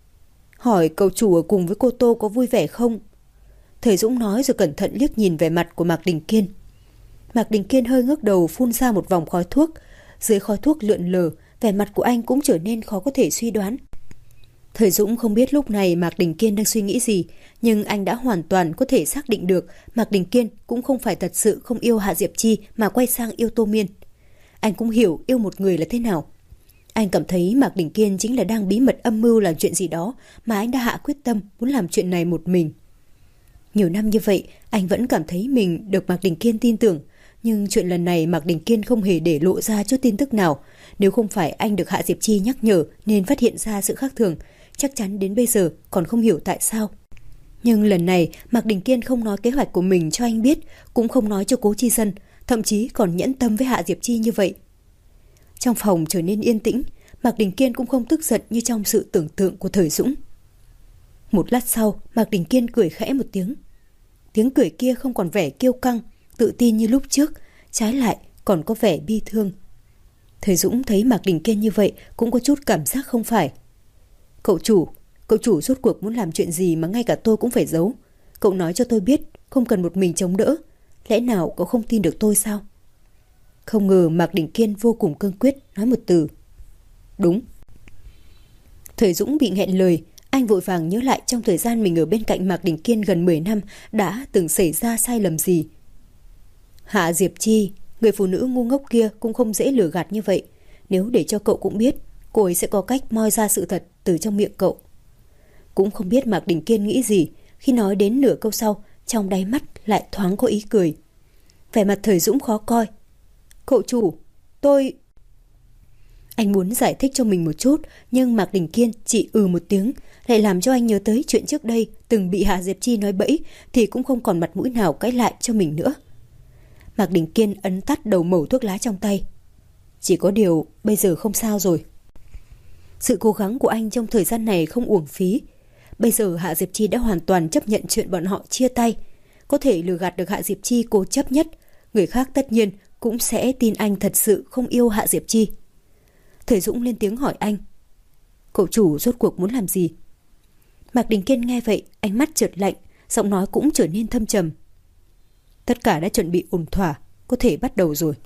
Hỏi cậu chủ ở cùng với cô Tô có vui vẻ không? Thời Dũng nói rồi cẩn thận liếc nhìn về mặt của Mạc Đình Kiên. Mạc Đình Kiên hơi ngước đầu phun ra một vòng khói thuốc. Dưới khói thuốc lượn lờ, vẻ mặt của anh cũng trở nên khó có thể suy đoán. Thời Dũng không biết lúc này Mạc Đình Kiên đang suy nghĩ gì, nhưng anh đã hoàn toàn có thể xác định được Mạc Đình Kiên cũng không phải thật sự không yêu Hạ Diệp Chi mà quay sang yêu Tô Miên. Anh cũng hiểu yêu một người là thế nào. Anh cảm thấy Mạc Đình Kiên chính là đang bí mật âm mưu làm chuyện gì đó mà anh đã hạ quyết tâm muốn làm chuyện này một mình. Nhiều năm như vậy, anh vẫn cảm thấy mình được Mạc Đình Kiên tin tưởng, nhưng chuyện lần này Mạc Đình Kiên không hề để lộ ra chút tin tức nào. Nếu không phải anh được Hạ Diệp Chi nhắc nhở nên phát hiện ra sự khác thường, chắc chắn đến bây giờ còn không hiểu tại sao. Nhưng lần này Mạc Đình Kiên không nói kế hoạch của mình cho anh biết, cũng không nói cho Cố Chi Dân, thậm chí còn nhẫn tâm với Hạ Diệp Chi như vậy. Trong phòng trở nên yên tĩnh, Mạc Đình Kiên cũng không tức giận như trong sự tưởng tượng của Thời Dũng. Một lát sau, Mạc Đình Kiên cười khẽ một tiếng. Tiếng cười kia không còn vẻ kiêu căng, tự tin như lúc trước, trái lại còn có vẻ bi thương. Thời Dũng thấy Mạc Đình Kiên như vậy cũng có chút cảm giác không phải. Cậu chủ rốt cuộc muốn làm chuyện gì mà ngay cả tôi cũng phải giấu? Cậu nói cho tôi biết, không cần một mình chống đỡ. Lẽ nào cậu không tin được tôi sao? Không ngờ Mạc Đình Kiên vô cùng cương quyết nói một từ: đúng. Thời Dũng bị nghẹn lời. Anh vội vàng nhớ lại trong thời gian mình ở bên cạnh Mạc Đình Kiên gần 10 năm đã từng xảy ra sai lầm gì. Hạ Diệp Chi, người phụ nữ ngu ngốc kia cũng không dễ lừa gạt như vậy. Nếu để cho cậu cũng biết, cô ấy sẽ có cách moi ra sự thật từ trong miệng cậu. Cũng không biết Mạc Đình Kiên nghĩ gì, khi nói đến nửa câu sau, trong đáy mắt lại thoáng có ý cười. Vẻ mặt Thời Dũng khó coi. Cậu chủ, tôi... Anh muốn giải thích cho mình một chút, nhưng Mạc Đình Kiên chỉ một tiếng, lại làm cho anh nhớ tới chuyện trước đây từng bị Hạ Diệp Chi nói bẫy, thì cũng không còn mặt mũi nào cãi lại cho mình nữa. Mạc Đình Kiên ấn tắt đầu mẩu thuốc lá trong tay. Chỉ có điều bây giờ không sao rồi. Sự cố gắng của anh trong thời gian này không uổng phí. Bây giờ Hạ Diệp Chi đã hoàn toàn chấp nhận chuyện bọn họ chia tay. Có thể lừa gạt được Hạ Diệp Chi cố chấp nhất, người khác tất nhiên cũng sẽ tin anh thật sự không yêu Hạ Diệp Chi. Thời Dũng lên tiếng hỏi anh: Cậu chủ rốt cuộc muốn làm gì? Mạc Đình Kiên nghe vậy, ánh mắt chợt lạnh, giọng nói cũng trở nên thâm trầm. Tất cả đã chuẩn bị ổn thỏa, có thể bắt đầu rồi.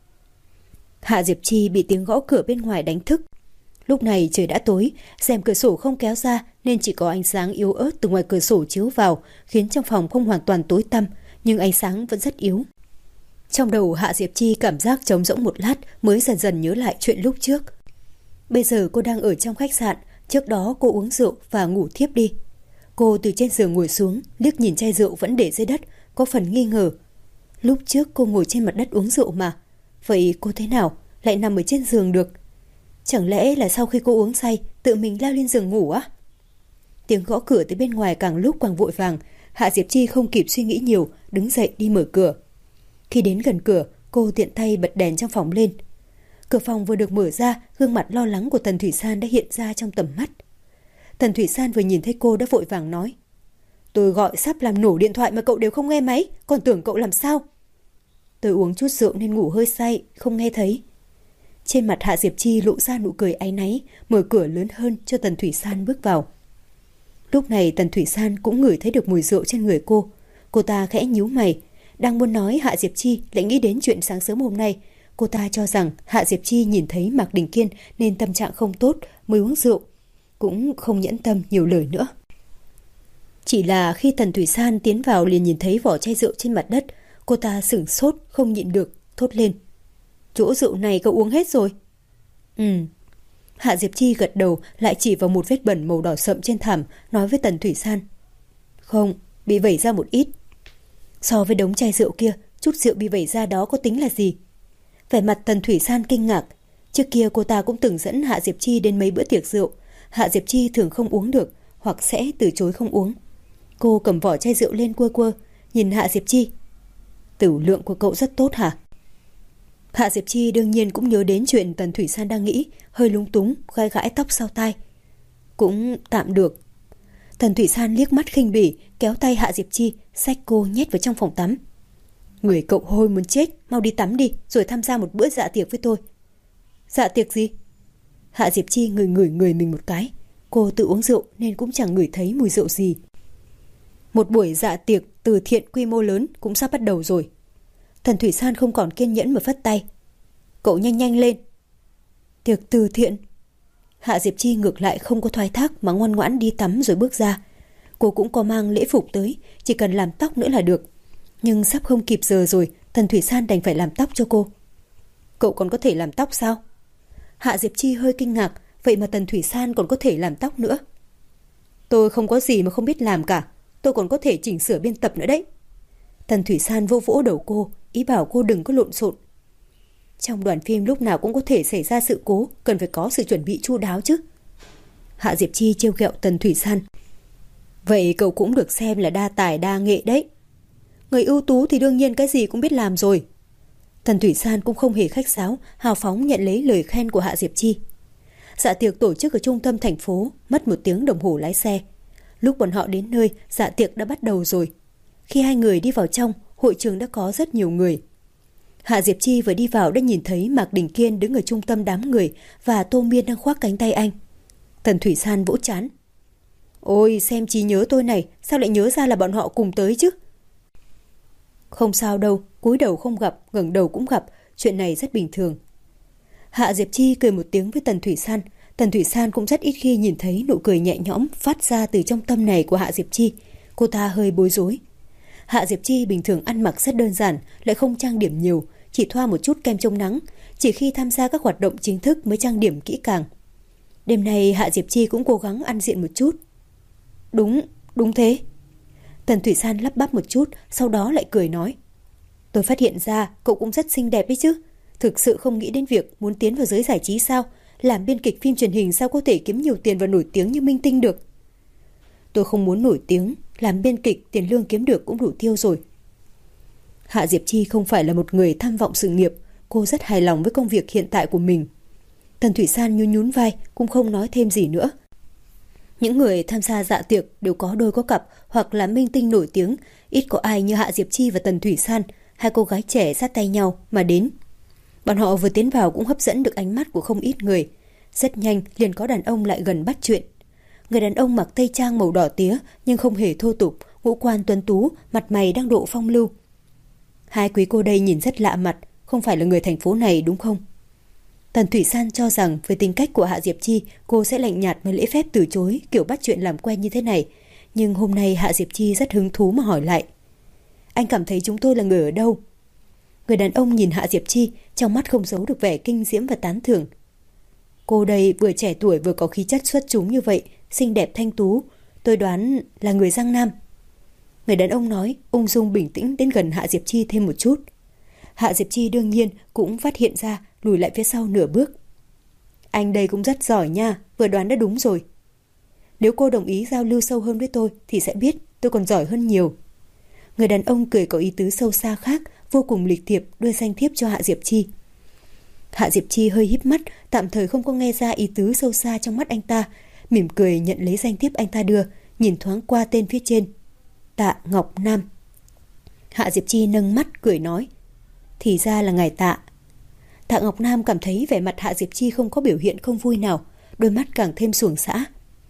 Hạ Diệp Chi bị tiếng gõ cửa bên ngoài đánh thức. Lúc này trời đã tối, rèm cửa sổ không kéo ra nên chỉ có ánh sáng yếu ớt từ ngoài cửa sổ chiếu vào, khiến trong phòng không hoàn toàn tối tăm, nhưng ánh sáng vẫn rất yếu. Trong đầu Hạ Diệp Chi cảm giác trống rỗng một lát mới dần dần nhớ lại chuyện lúc trước. Bây giờ cô đang ở trong khách sạn, trước đó cô uống rượu và ngủ thiếp đi. Cô từ trên giường ngồi xuống, liếc nhìn chai rượu vẫn để dưới đất, có phần nghi ngờ. Lúc trước cô ngồi trên mặt đất uống rượu mà, vậy cô thế nào lại nằm ở trên giường được? Chẳng lẽ là sau khi cô uống say tự mình leo lên giường ngủ á? Tiếng gõ cửa từ bên ngoài càng lúc càng vội vàng. Hạ Diệp Chi không kịp suy nghĩ nhiều, đứng dậy đi mở cửa. Khi đến gần cửa, cô tiện tay bật đèn trong phòng lên. Cửa phòng vừa được mở ra, gương mặt lo lắng của Tần Thủy San đã hiện ra trong tầm mắt. Tần Thủy San vừa nhìn thấy cô đã vội vàng nói: Tôi gọi sắp làm nổ điện thoại mà cậu đều không nghe máy, còn tưởng cậu làm sao? Tôi uống chút rượu nên ngủ hơi say, không nghe thấy. Trên mặt Hạ Diệp Chi lộ ra nụ cười áy náy, mở cửa lớn hơn cho Tần Thủy San bước vào. Lúc này Tần Thủy San cũng ngửi thấy được mùi rượu trên người cô. Cô ta khẽ nhíu mày, đang muốn nói Hạ Diệp Chi lại nghĩ đến chuyện sáng sớm hôm nay. Cô ta cho rằng Hạ Diệp Chi nhìn thấy Mạc Đình Kiên nên tâm trạng không tốt mới uống rượu, cũng không nhẫn tâm nhiều lời nữa. Chỉ là khi Tần Thủy San tiến vào liền nhìn thấy vỏ chai rượu trên mặt đất, cô ta sửng sốt không nhịn được thốt lên. Chỗ rượu này cậu uống hết rồi? Hạ Diệp Chi gật đầu, lại chỉ vào một vết bẩn màu đỏ sậm trên thảm, nói với Tần Thủy San. Không, bị vẩy ra một ít. So với đống chai rượu kia, chút rượu bị vẩy ra đó có tính là gì? Vẻ mặt Tần Thủy San kinh ngạc. Trước kia cô ta cũng từng dẫn Hạ Diệp Chi đến mấy bữa tiệc rượu. Hạ Diệp Chi thường không uống được, hoặc sẽ từ chối không uống. Cô cầm vỏ chai rượu lên quơ quơ, nhìn Hạ Diệp Chi. Tửu lượng của cậu rất tốt hả? Hạ Diệp Chi đương nhiên cũng nhớ đến chuyện Tần Thủy San đang nghĩ, hơi lúng túng, gai gãi tóc sau tai. Cũng tạm được. Tần Thủy San liếc mắt khinh bỉ, kéo tay Hạ Diệp Chi, xách cô nhét vào trong phòng tắm. Người cậu hôi muốn chết, mau đi tắm đi, rồi tham gia một bữa dạ tiệc với tôi. Dạ tiệc gì? Hạ Diệp Chi ngửi người mình một cái. Cô tự uống rượu nên cũng chẳng ngửi thấy mùi rượu gì. Một buổi dạ tiệc từ thiện quy mô lớn cũng sắp bắt đầu rồi. Tần Thủy San không còn kiên nhẫn mà phất tay. Cậu nhanh lên. Tiệc từ thiện? Hạ Diệp Chi ngược lại không có thoái thác mà ngoan ngoãn đi tắm rồi bước ra. Cô cũng có mang lễ phục tới, chỉ cần làm tóc nữa là được. Nhưng sắp không kịp giờ rồi, Tần Thủy San đành phải làm tóc cho cô. Cậu còn có thể làm tóc sao? Hạ Diệp Chi hơi kinh ngạc, vậy mà Tần Thủy San còn có thể làm tóc nữa. Tôi không có gì mà không biết làm cả, tôi còn có thể chỉnh sửa biên tập nữa đấy. Tần Thủy San vỗ vỗ đầu cô, ý bảo cô đừng có lộn xộn. Trong đoàn phim lúc nào cũng có thể xảy ra sự cố, cần phải có sự chuẩn bị chu đáo chứ. Hạ Diệp Chi trêu ghẹo Tần Thủy San. Vậy cậu cũng được xem là đa tài đa nghệ đấy. Người ưu tú thì đương nhiên cái gì cũng biết làm rồi. Tần Thủy San cũng không hề khách sáo, hào phóng nhận lấy lời khen của Hạ Diệp Chi. Dạ tiệc tổ chức ở trung tâm thành phố, mất 1 tiếng đồng hồ lái xe. Lúc bọn họ đến nơi, dạ tiệc đã bắt đầu rồi. Khi hai người đi vào trong, hội trường đã có rất nhiều người. Hạ Diệp Chi vừa đi vào đã nhìn thấy Mạc Đình Kiên đứng ở trung tâm đám người và Tô Miên đang khoác cánh tay anh. Tần Thủy San vỗ trán. Ôi, xem trí nhớ tôi này, sao lại nhớ ra là bọn họ cùng tới chứ? Không sao đâu, cúi đầu không gặp, ngẩng đầu cũng gặp, chuyện này rất bình thường. Hạ Diệp Chi cười một tiếng với Tần Thủy San. Tần Thủy San cũng rất ít khi nhìn thấy nụ cười nhẹ nhõm phát ra từ trong tâm này của Hạ Diệp Chi. Cô ta hơi bối rối. Hạ Diệp Chi bình thường ăn mặc rất đơn giản, lại không trang điểm nhiều, chỉ thoa một chút kem chống nắng, chỉ khi tham gia các hoạt động chính thức mới trang điểm kỹ càng. Đêm nay Hạ Diệp Chi cũng cố gắng ăn diện một chút. Đúng thế. Tần Thủy San lắp bắp một chút, sau đó lại cười nói. Tôi phát hiện ra cậu cũng rất xinh đẹp đấy chứ. Thực sự không nghĩ đến việc muốn tiến vào giới giải trí sao? Làm biên kịch phim truyền hình sao có thể kiếm nhiều tiền và nổi tiếng như minh tinh được? Tôi không muốn nổi tiếng, làm biên kịch tiền lương kiếm được cũng đủ tiêu rồi. Hạ Diệp Chi không phải là một người tham vọng sự nghiệp, cô rất hài lòng với công việc hiện tại của mình. Tần Thủy San nhún vai, cũng không nói thêm gì nữa. Những người tham gia dạ tiệc đều có đôi có cặp hoặc là minh tinh nổi tiếng, ít có ai như Hạ Diệp Chi và Tần Thủy San, hai cô gái trẻ sát tay nhau mà đến. Bọn họ vừa tiến vào cũng hấp dẫn được ánh mắt của không ít người. Rất nhanh liền có đàn ông lại gần bắt chuyện. Người đàn ông mặc tây trang màu đỏ tía nhưng không hề thô tục, ngũ quan tuấn tú, mặt mày đang độ phong lưu. Hai quý cô đây nhìn rất lạ mặt, không phải là người thành phố này đúng không? Tần Thủy San cho rằng với tính cách của Hạ Diệp Chi, cô sẽ lạnh nhạt mà lễ phép từ chối kiểu bắt chuyện làm quen như thế này. Nhưng hôm nay Hạ Diệp Chi rất hứng thú mà hỏi lại. Anh cảm thấy chúng tôi là người ở đâu? Người đàn ông nhìn Hạ Diệp Chi, trong mắt không giấu được vẻ kinh diễm và tán thưởng. Cô đây vừa trẻ tuổi vừa có khí chất xuất chúng như vậy, xinh đẹp thanh tú, tôi đoán là người Giang Nam. Người đàn ông nói, ung dung bình tĩnh đến gần Hạ Diệp Chi thêm một chút. Hạ Diệp Chi đương nhiên cũng phát hiện ra, lùi lại phía sau nửa bước. Anh đây cũng rất giỏi nha, vừa đoán đã đúng rồi. Nếu cô đồng ý giao lưu sâu hơn với tôi thì sẽ biết tôi còn giỏi hơn nhiều. Người đàn ông cười có ý tứ sâu xa khác, vô cùng lịch thiệp đưa danh thiếp cho Hạ Diệp Chi. Hạ Diệp Chi hơi híp mắt, tạm thời không có nghe ra ý tứ sâu xa trong mắt anh ta, mỉm cười nhận lấy danh thiếp anh ta đưa, nhìn thoáng qua tên phía trên. Tạ Ngọc Nam. Hạ Diệp Chi nâng mắt cười nói. Thì ra là ngài Tạ. Tạ Ngọc Nam cảm thấy vẻ mặt Hạ Diệp Chi không có biểu hiện không vui nào, đôi mắt càng thêm xuồng xã.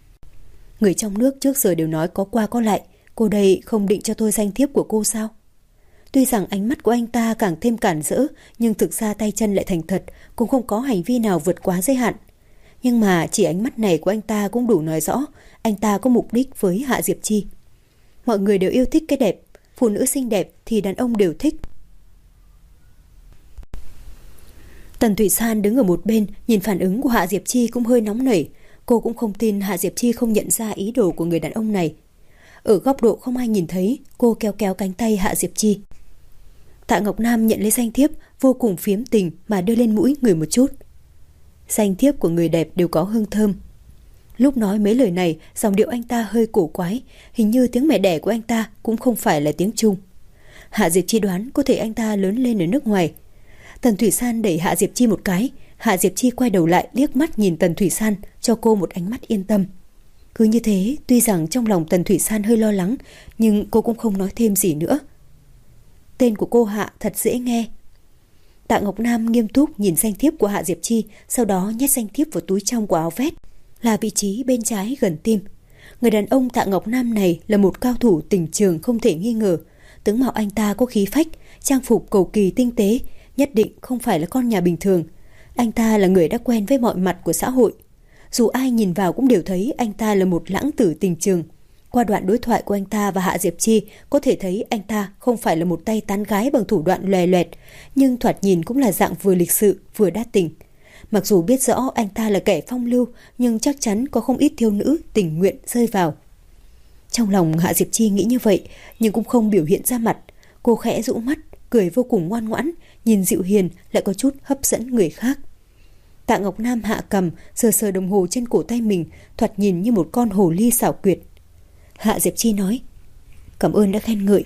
Người trong nước trước giờ đều nói có qua có lại, cô đây không định cho tôi danh thiếp của cô sao? Tuy rằng ánh mắt của anh ta càng thêm cản rỡ, nhưng thực ra tay chân lại thành thật, cũng không có hành vi nào vượt quá giới hạn. Nhưng mà chỉ ánh mắt này của anh ta cũng đủ nói rõ, anh ta có mục đích với Hạ Diệp Chi. Mọi người đều yêu thích cái đẹp, phụ nữ xinh đẹp thì đàn ông đều thích. Tần Thủy San đứng ở một bên, nhìn phản ứng của Hạ Diệp Chi cũng hơi nóng nảy. Cô cũng không tin Hạ Diệp Chi không nhận ra ý đồ của người đàn ông này. Ở góc độ không ai nhìn thấy, cô kéo kéo cánh tay Hạ Diệp Chi. Tạ Ngọc Nam nhận lấy danh thiếp, vô cùng phiếm tình mà đưa lên mũi ngửi một chút. Danh thiếp của người đẹp đều có hương thơm. Lúc nói mấy lời này, giọng điệu anh ta hơi cổ quái, hình như tiếng mẹ đẻ của anh ta cũng không phải là tiếng Trung. Hạ Diệp Chi đoán có thể anh ta lớn lên ở nước ngoài. Tần Thủy San đẩy Hạ Diệp Chi một cái, Hạ Diệp Chi quay đầu lại liếc mắt nhìn Tần Thủy San, cho cô một ánh mắt yên tâm. Cứ như thế, tuy rằng trong lòng Tần Thủy San hơi lo lắng, nhưng cô cũng không nói thêm gì nữa. Tên của cô Hạ thật dễ nghe. Tạ Ngọc Nam nghiêm túc nhìn danh thiếp của Hạ Diệp Chi, sau đó nhét danh thiếp vào túi trong của áo vest, là vị trí bên trái gần tim. Người đàn ông Tạ Ngọc Nam này là một cao thủ tình trường không thể nghi ngờ. Tướng mạo anh ta có khí phách, trang phục cầu kỳ tinh tế, nhất định không phải là con nhà bình thường. Anh ta là người đã quen với mọi mặt của xã hội. Dù ai nhìn vào cũng đều thấy anh ta là một lãng tử tình trường. Qua đoạn đối thoại của anh ta và Hạ Diệp Chi, có thể thấy anh ta không phải là một tay tán gái bằng thủ đoạn lòe loẹt, nhưng thoạt nhìn cũng là dạng vừa lịch sự vừa đa tình. Mặc dù biết rõ anh ta là kẻ phong lưu, nhưng chắc chắn có không ít thiếu nữ tình nguyện rơi vào. Trong lòng Hạ Diệp Chi nghĩ như vậy, nhưng cũng không biểu hiện ra mặt. Cô khẽ rũ mắt, cười vô cùng ngoan ngoãn, nhìn dịu hiền lại có chút hấp dẫn người khác. Tạ Ngọc Nam hạ cầm, sờ sờ đồng hồ trên cổ tay mình, thoạt nhìn như một con hồ ly xảo quyệt. Hạ Diệp Chi nói, cảm ơn đã khen ngợi.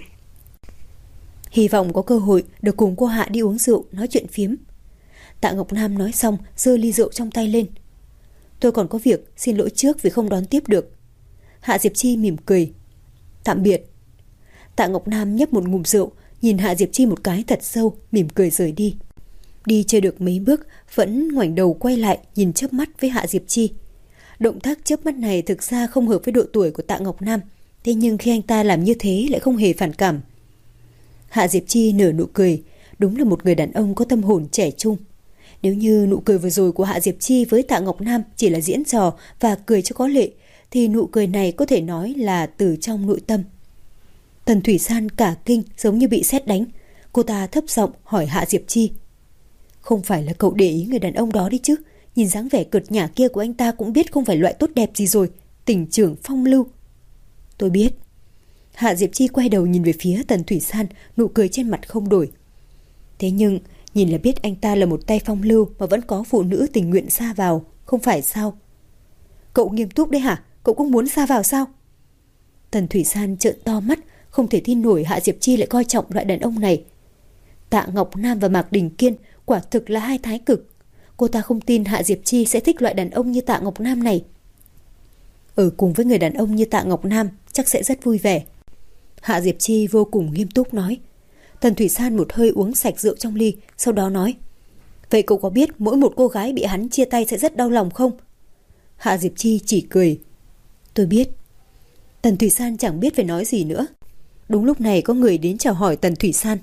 Hy vọng có cơ hội được cùng cô Hạ đi uống rượu, nói chuyện phiếm. Tạ Ngọc Nam nói xong, giơ ly rượu trong tay lên. Tôi còn có việc, xin lỗi trước vì không đón tiếp được. Hạ Diệp Chi mỉm cười. Tạm biệt. Tạ Ngọc Nam nhấp một ngụm rượu, nhìn Hạ Diệp Chi một cái thật sâu, mỉm cười rời đi. Đi chưa được mấy bước, vẫn ngoảnh đầu quay lại nhìn chớp mắt với Hạ Diệp Chi. Động tác chớp mắt này thực ra không hợp với độ tuổi của Tạ Ngọc Nam, thế nhưng khi anh ta làm như thế lại không hề phản cảm. Hạ Diệp Chi nở nụ cười, đúng là một người đàn ông có tâm hồn trẻ trung. Nếu như nụ cười vừa rồi của Hạ Diệp Chi với Tạ Ngọc Nam chỉ là diễn trò và cười cho có lệ, thì nụ cười này có thể nói là từ trong nội tâm. Tần Thủy San cả kinh giống như bị sét đánh. Cô ta thấp giọng hỏi Hạ Diệp Chi. Không phải là cậu để ý người đàn ông đó đi chứ? Nhìn dáng vẻ cợt nhả kia của anh ta cũng biết không phải loại tốt đẹp gì rồi. Tình trưởng phong lưu. Tôi biết. Hạ Diệp Chi quay đầu nhìn về phía Tần Thủy San, nụ cười trên mặt không đổi. Thế nhưng nhìn là biết anh ta là một tay phong lưu mà vẫn có phụ nữ tình nguyện sa vào, không phải sao? Cậu nghiêm túc đấy hả? Cậu cũng muốn sa vào sao? Tần Thủy San trợn to mắt, không thể tin nổi Hạ Diệp Chi lại coi trọng loại đàn ông này. Tạ Ngọc Nam và Mạc Đình Kiên quả thực là hai thái cực. Cô ta không tin Hạ Diệp Chi sẽ thích loại đàn ông như Tạ Ngọc Nam này. Ở cùng với người đàn ông như Tạ Ngọc Nam chắc sẽ rất vui vẻ. Hạ Diệp Chi vô cùng nghiêm túc nói. Tần Thủy San một hơi uống sạch rượu trong ly, sau đó nói. Vậy cậu có biết mỗi một cô gái bị hắn chia tay sẽ rất đau lòng không? Hạ Diệp Chi chỉ cười. Tôi biết. Tần Thủy San chẳng biết phải nói gì nữa. Đúng lúc này có người đến chào hỏi Tần Thủy San.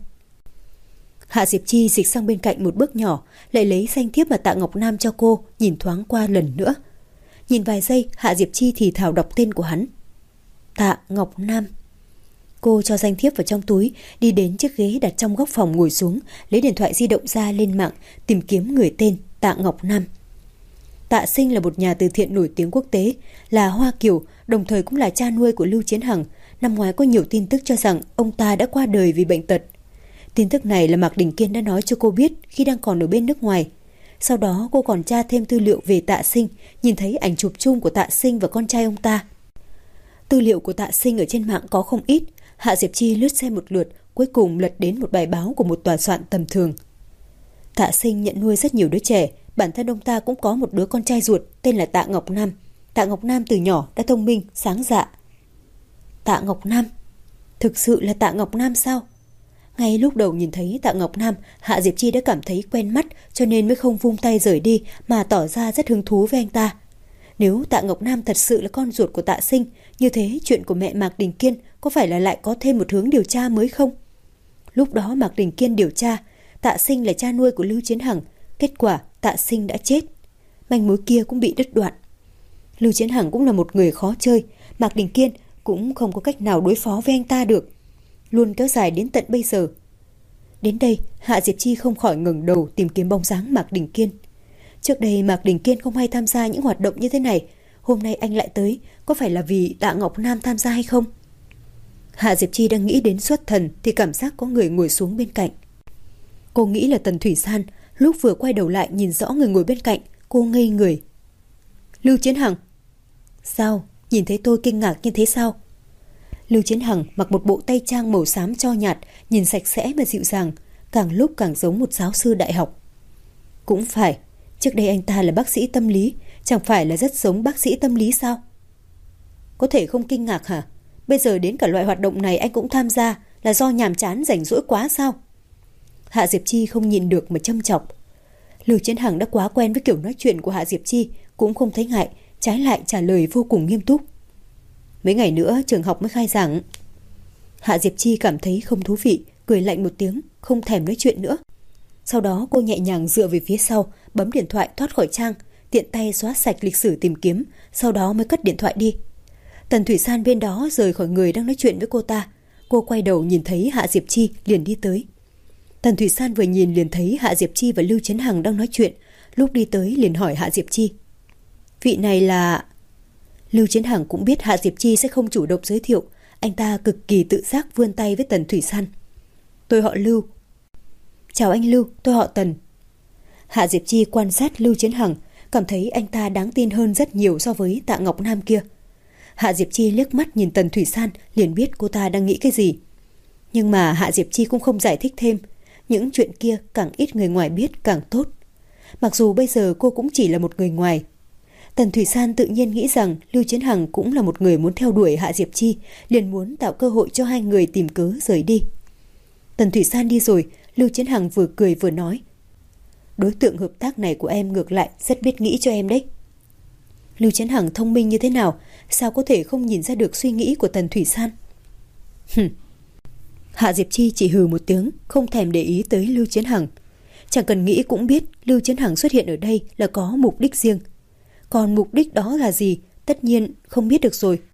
Hạ Diệp Chi dịch sang bên cạnh một bước nhỏ, lại lấy danh thiếp mà Tạ Ngọc Nam cho cô, nhìn thoáng qua lần nữa. Nhìn vài giây, Hạ Diệp Chi thì thào đọc tên của hắn. Tạ Ngọc Nam. Cô cho danh thiếp vào trong túi, đi đến chiếc ghế đặt trong góc phòng ngồi xuống, lấy điện thoại di động ra lên mạng, tìm kiếm người tên Tạ Ngọc Nam. Tạ Sinh là một nhà từ thiện nổi tiếng quốc tế, là Hoa Kiều, đồng thời cũng là cha nuôi của Lưu Chiến Hằng. Năm ngoái có nhiều tin tức cho rằng ông ta đã qua đời vì bệnh tật. Tin tức này là Mạc Đình Kiên đã nói cho cô biết khi đang còn ở bên nước ngoài. Sau đó cô còn tra thêm tư liệu về Tạ Sinh, nhìn thấy ảnh chụp chung của Tạ Sinh và con trai ông ta. Tư liệu của Tạ Sinh ở trên mạng có không ít. Hạ Diệp Chi lướt xem một lượt, cuối cùng lật đến một bài báo của một tòa soạn tầm thường. Tạ Sinh nhận nuôi rất nhiều đứa trẻ, bản thân ông ta cũng có một đứa con trai ruột tên là Tạ Ngọc Nam. Tạ Ngọc Nam từ nhỏ đã thông minh, sáng dạ. Tạ Ngọc Nam? Thực sự là Tạ Ngọc Nam sao? Ngay lúc đầu nhìn thấy Tạ Ngọc Nam, Hạ Diệp Chi đã cảm thấy quen mắt, cho nên mới không vung tay rời đi mà tỏ ra rất hứng thú với anh ta. Nếu Tạ Ngọc Nam thật sự là con ruột của Tạ Sinh, như thế chuyện của mẹ Mạc Đình Kiên có phải là lại có thêm một hướng điều tra mới không? Lúc đó Mạc Đình Kiên điều tra Tạ Sinh là cha nuôi của Lưu Chiến Hằng, kết quả Tạ Sinh đã chết. Manh mối kia cũng bị đứt đoạn. Lưu Chiến Hằng cũng là một người khó chơi, Mạc Đình Kiên cũng không có cách nào đối phó với anh ta được, luôn kéo dài đến tận bây giờ. Đến đây, Hạ Diệp Chi không khỏi ngẩng đầu tìm kiếm bóng dáng Mạc Đình Kiên. Trước đây Mạc Đình Kiên không hay tham gia những hoạt động như thế này, hôm nay anh lại tới, có phải là vì Tạ Ngọc Nam tham gia hay không? Hạ Diệp Chi đang nghĩ đến xuất thần thì cảm giác có người ngồi xuống bên cạnh. Cô nghĩ là Tần Thủy San, lúc vừa quay đầu lại nhìn rõ người ngồi bên cạnh, cô ngây người. Lưu Chiến Hằng. Sao? Nhìn thấy tôi kinh ngạc như thế sao? Lưu Chiến Hằng mặc một bộ tây trang màu xám cho nhạt, nhìn sạch sẽ mà dịu dàng, càng lúc càng giống một giáo sư đại học. Cũng phải, trước đây anh ta là bác sĩ tâm lý, chẳng phải là rất giống bác sĩ tâm lý sao? Có thể không kinh ngạc hả? Bây giờ đến cả loại hoạt động này anh cũng tham gia, là do nhàm chán rảnh rỗi quá sao? Hạ Diệp Chi không nhịn được mà châm chọc. Lưu Chiến Hằng đã quá quen với kiểu nói chuyện của Hạ Diệp Chi, cũng không thấy ngại, trái lại trả lời vô cùng nghiêm túc. Mấy ngày nữa trường học mới khai giảng. Hạ Diệp Chi cảm thấy không thú vị, cười lạnh một tiếng, không thèm nói chuyện nữa. Sau đó cô nhẹ nhàng dựa về phía sau, bấm điện thoại thoát khỏi trang, tiện tay xóa sạch lịch sử tìm kiếm, sau đó mới cất điện thoại đi. Tần Thủy San bên đó rời khỏi người đang nói chuyện với cô ta. Cô quay đầu nhìn thấy Hạ Diệp Chi liền đi tới. Tần Thủy San vừa nhìn liền thấy Hạ Diệp Chi và Lưu Chiến Hằng đang nói chuyện, lúc đi tới liền hỏi Hạ Diệp Chi. Vị này là... Lưu Chiến Hằng cũng biết Hạ Diệp Chi sẽ không chủ động giới thiệu, anh ta cực kỳ tự giác vươn tay với Tần Thủy San. Tôi họ Lưu. Chào anh Lưu, tôi họ Tần. Hạ Diệp Chi quan sát Lưu Chiến Hằng, cảm thấy anh ta đáng tin hơn rất nhiều so với Tạ Ngọc Nam kia. Hạ Diệp Chi liếc mắt nhìn Tần Thủy San liền biết cô ta đang nghĩ cái gì. Nhưng mà Hạ Diệp Chi cũng không giải thích thêm, những chuyện kia càng ít người ngoài biết càng tốt. Mặc dù bây giờ cô cũng chỉ là một người ngoài. Tần Thủy San tự nhiên nghĩ rằng Lưu Chiến Hằng cũng là một người muốn theo đuổi Hạ Diệp Chi, liền muốn tạo cơ hội cho hai người tìm cớ rời đi. Tần Thủy San đi rồi, Lưu Chiến Hằng vừa cười vừa nói. Đối tượng hợp tác này của em ngược lại rất biết nghĩ cho em đấy. Lưu Chiến Hằng thông minh như thế nào, sao có thể không nhìn ra được suy nghĩ của Tần Thủy San? Hạ Diệp Chi chỉ hừ một tiếng, không thèm để ý tới Lưu Chiến Hằng. Chẳng cần nghĩ cũng biết Lưu Chiến Hằng xuất hiện ở đây là có mục đích riêng. Còn mục đích đó là gì, tất nhiên không biết được rồi.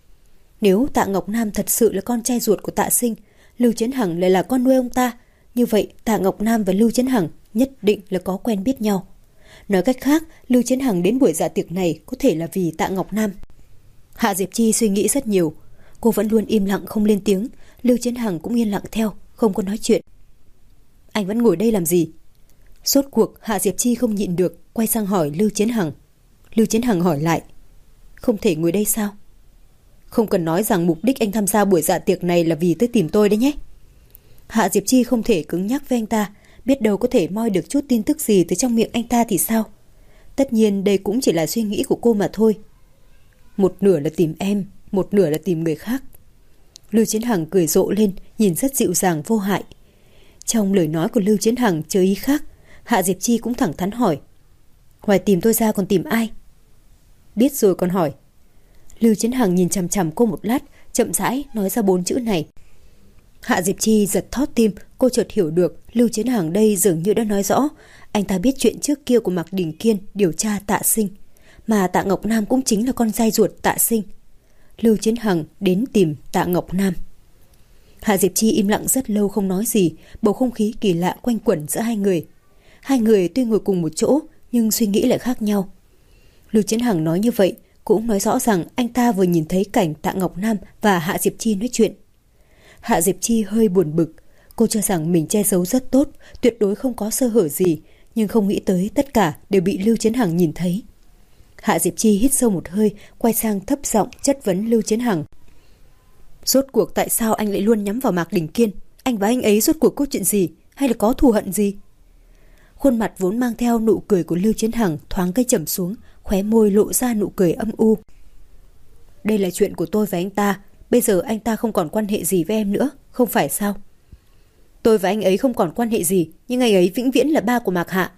Nếu Tạ Ngọc Nam thật sự là con trai ruột của Tạ Sinh, Lưu Chiến Hằng lại là con nuôi ông ta, như vậy Tạ Ngọc Nam và Lưu Chiến Hằng nhất định là có quen biết nhau. Nói cách khác, Lưu Chiến Hằng đến buổi dạ tiệc này có thể là vì Tạ Ngọc Nam. Hạ Diệp Chi suy nghĩ rất nhiều. Cô vẫn luôn im lặng không lên tiếng. Lưu Chiến Hằng cũng yên lặng theo, không có nói chuyện. Anh vẫn ngồi đây làm gì? Rốt cuộc Hạ Diệp Chi không nhịn được, quay sang hỏi Lưu Chiến Hằng. Lưu Chiến Hằng hỏi lại. Không thể ngồi đây sao? Không cần nói rằng mục đích anh tham gia buổi dạ tiệc này là vì tới tìm tôi đấy nhé. Hạ Diệp Chi không thể cứng nhắc với anh ta, biết đâu có thể moi được chút tin tức gì từ trong miệng anh ta thì sao? Tất nhiên đây cũng chỉ là suy nghĩ của cô mà thôi. Một nửa là tìm em, một nửa là tìm người khác. Lưu Chiến Hằng cười rộ lên, nhìn rất dịu dàng vô hại. Trong lời nói của Lưu Chiến Hằng chứa ý khác. Hạ Diệp Chi cũng thẳng thắn hỏi. Ngoài tìm tôi ra còn tìm ai? Biết rồi còn hỏi. Lưu Chiến Hằng nhìn chằm chằm cô một lát, chậm rãi nói ra 4 chữ này. Hạ Diệp Chi giật thót tim, cô chợt hiểu được Lưu Chiến Hằng đây dường như đã nói rõ anh ta biết chuyện trước kia của Mạc Đình Kiên điều tra Tạ Sinh, mà Tạ Ngọc Nam cũng chính là con trai ruột Tạ Sinh. Lưu Chiến Hằng đến tìm Tạ Ngọc Nam. Hạ Diệp Chi im lặng rất lâu không nói gì, bầu không khí kỳ lạ quanh quẩn giữa hai người. Hai người tuy ngồi cùng một chỗ nhưng suy nghĩ lại khác nhau. Lưu Chiến Hằng nói như vậy cũng nói rõ rằng anh ta vừa nhìn thấy cảnh Tạ Ngọc Nam và Hạ Diệp Chi nói chuyện. Hạ Diệp Chi hơi buồn bực. Cô cho rằng mình che giấu rất tốt, tuyệt đối không có sơ hở gì, nhưng không nghĩ tới tất cả đều bị Lưu Chiến Hằng nhìn thấy. Hạ Diệp Chi hít sâu một hơi, quay sang thấp giọng chất vấn Lưu Chiến Hằng. Rốt cuộc tại sao anh lại luôn nhắm vào Mạc Đình Kiên? Anh và anh ấy rốt cuộc có chuyện gì? Hay là có thù hận gì? Khuôn mặt vốn mang theo nụ cười của Lưu Chiến Hằng thoáng cái trầm xuống, khóe môi lộ ra nụ cười âm u. Đây là chuyện của tôi và anh ta. Bây giờ anh ta không còn quan hệ gì với em nữa, không phải sao? Tôi và anh ấy không còn quan hệ gì, nhưng anh ấy vĩnh viễn là ba của Mạc Hạ.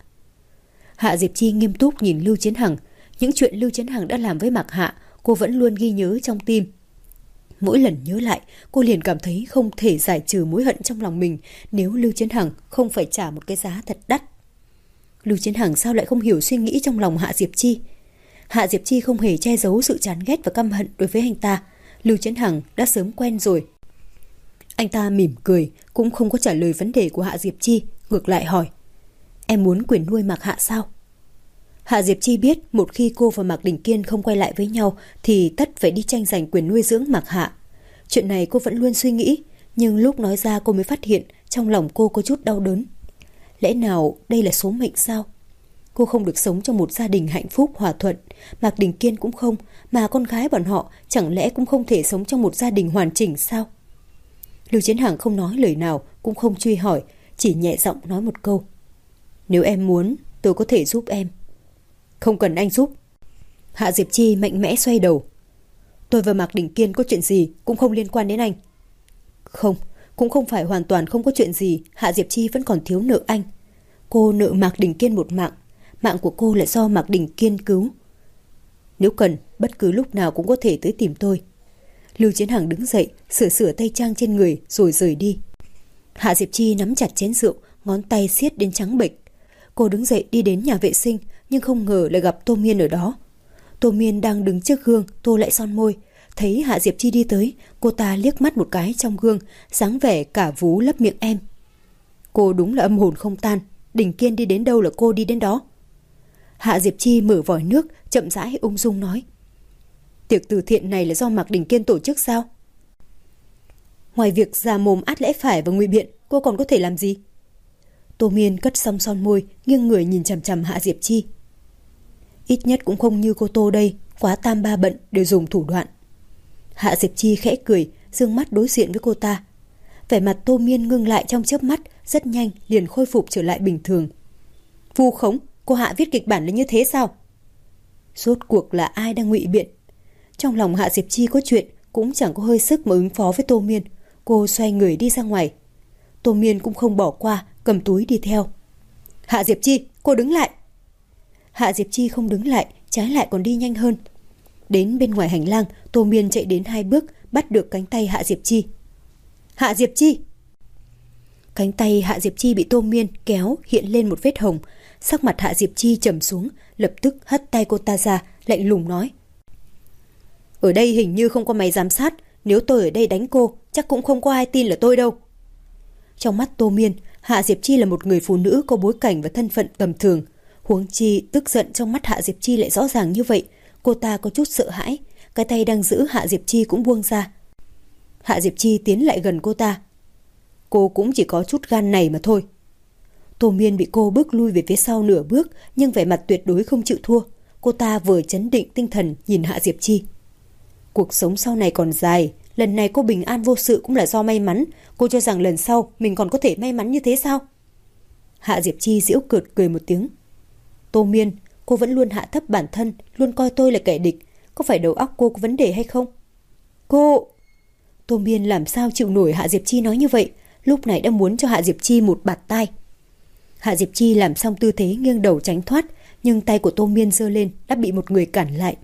Hạ Diệp Chi nghiêm túc nhìn Lưu Chiến Hằng. Những chuyện Lưu Chiến Hằng đã làm với Mạc Hạ, cô vẫn luôn ghi nhớ trong tim. Mỗi lần nhớ lại, cô liền cảm thấy không thể giải trừ mối hận trong lòng mình nếu Lưu Chiến Hằng không phải trả một cái giá thật đắt. Lưu Chiến Hằng sao lại không hiểu suy nghĩ trong lòng Hạ Diệp Chi? Hạ Diệp Chi không hề che giấu sự chán ghét và căm hận đối với anh ta. Lưu Chiến Hằng đã sớm quen rồi. Anh ta mỉm cười, cũng không có trả lời vấn đề của Hạ Diệp Chi, ngược lại hỏi: Em muốn quyền nuôi Mạc Hạ sao? Hạ Diệp Chi biết một khi cô và Mạc Đình Kiên không quay lại với nhau thì tất phải đi tranh giành quyền nuôi dưỡng Mạc Hạ. Chuyện này cô vẫn luôn suy nghĩ, nhưng lúc nói ra cô mới phát hiện trong lòng cô có chút đau đớn. Lẽ nào đây là số mệnh sao? Cô không được sống trong một gia đình hạnh phúc hòa thuận, Mạc Đình Kiên cũng không, mà con gái bọn họ chẳng lẽ cũng không thể sống trong một gia đình hoàn chỉnh sao? Lưu Chiến Hằng không nói lời nào, cũng không truy hỏi, chỉ nhẹ giọng nói một câu: Nếu em muốn, tôi có thể giúp em. Không cần anh giúp. Hạ Diệp Chi mạnh mẽ xoay đầu. Tôi và Mạc Đình Kiên có chuyện gì cũng không liên quan đến anh. Không, cũng không phải hoàn toàn không có chuyện gì. Hạ Diệp Chi vẫn còn thiếu nợ anh. Cô nợ Mạc Đình Kiên một mạng. Mạng của cô là do Mạc Đình Kiên cứu. Nếu cần, bất cứ lúc nào cũng có thể tới tìm tôi. Lưu Chiến Hằng đứng dậy, sửa tay trang trên người rồi rời đi. Hạ Diệp Chi nắm chặt chén rượu, ngón tay siết đến trắng bệch. Cô đứng dậy đi đến nhà vệ sinh, nhưng không ngờ lại gặp Tô Miên ở đó. Tô Miên đang đứng trước gương tô lại son môi. Thấy Hạ Diệp Chi đi tới, cô ta liếc mắt một cái trong gương, dáng vẻ cả vú lấp miệng em. Cô đúng là âm hồn không tan, Đình Kiên đi đến đâu là cô đi đến đó. Hạ Diệp Chi mở vòi nước, chậm rãi ung dung nói: Tiệc từ thiện này là do Mạc Đình Kiên tổ chức sao? Ngoài việc già mồm át lẽ phải và ngụy biện, cô còn có thể làm gì? Tô Miên cất xong son môi, nghiêng người nhìn chằm chằm Hạ Diệp Chi. Ít nhất cũng không như cô Tô đây, quá tam ba bận đều dùng thủ đoạn. Hạ Diệp Chi khẽ cười, dương mắt đối diện với cô ta. Vẻ mặt Tô Miên ngưng lại trong chớp mắt, rất nhanh liền khôi phục trở lại bình thường. Vu khống, cô Hạ viết kịch bản là như thế sao? Rốt cuộc là ai đang ngụy biện? Trong lòng Hạ Diệp Chi có chuyện, cũng chẳng có hơi sức mà ứng phó với Tô Miên. Cô xoay người đi ra ngoài. Tô Miên cũng không bỏ qua, cầm túi đi theo. Hạ Diệp Chi, cô đứng lại. Hạ Diệp Chi không đứng lại, trái lại còn đi nhanh hơn. Đến bên ngoài hành lang, Tô Miên chạy đến 2 bước, bắt được cánh tay Hạ Diệp Chi. Hạ Diệp Chi! Cánh tay Hạ Diệp Chi bị Tô Miên kéo hiện lên một vết hồng. Sắc mặt Hạ Diệp Chi trầm xuống, lập tức hất tay cô ta ra, lạnh lùng nói: Ở đây hình như không có máy giám sát, nếu tôi ở đây đánh cô, chắc cũng không có ai tin là tôi đâu. Trong mắt Tô Miên, Hạ Diệp Chi là một người phụ nữ có bối cảnh và thân phận tầm thường. Huống chi tức giận trong mắt Hạ Diệp Chi lại rõ ràng như vậy. Cô ta có chút sợ hãi, cái tay đang giữ Hạ Diệp Chi cũng buông ra. Hạ Diệp Chi tiến lại gần cô ta. Cô cũng chỉ có chút gan này mà thôi. Tô Miên bị cô bước lui về phía sau nửa bước, nhưng vẻ mặt tuyệt đối không chịu thua. Cô ta vừa chấn định tinh thần nhìn Hạ Diệp Chi. Cuộc sống sau này còn dài, lần này cô bình an vô sự cũng là do may mắn. Cô cho rằng lần sau mình còn có thể may mắn như thế sao? Hạ Diệp Chi giễu cợt cười một tiếng. Tô Miên, cô vẫn luôn hạ thấp bản thân, luôn coi tôi là kẻ địch. Có phải đầu óc cô có vấn đề hay không? Cô... Tô Miên làm sao chịu nổi Hạ Diệp Chi nói như vậy, lúc này đã muốn cho Hạ Diệp Chi một bạt tai. Hạ Diệp Chi làm xong tư thế nghiêng đầu tránh thoát, nhưng tay của Tô Miên giơ lên đã bị một người cản lại.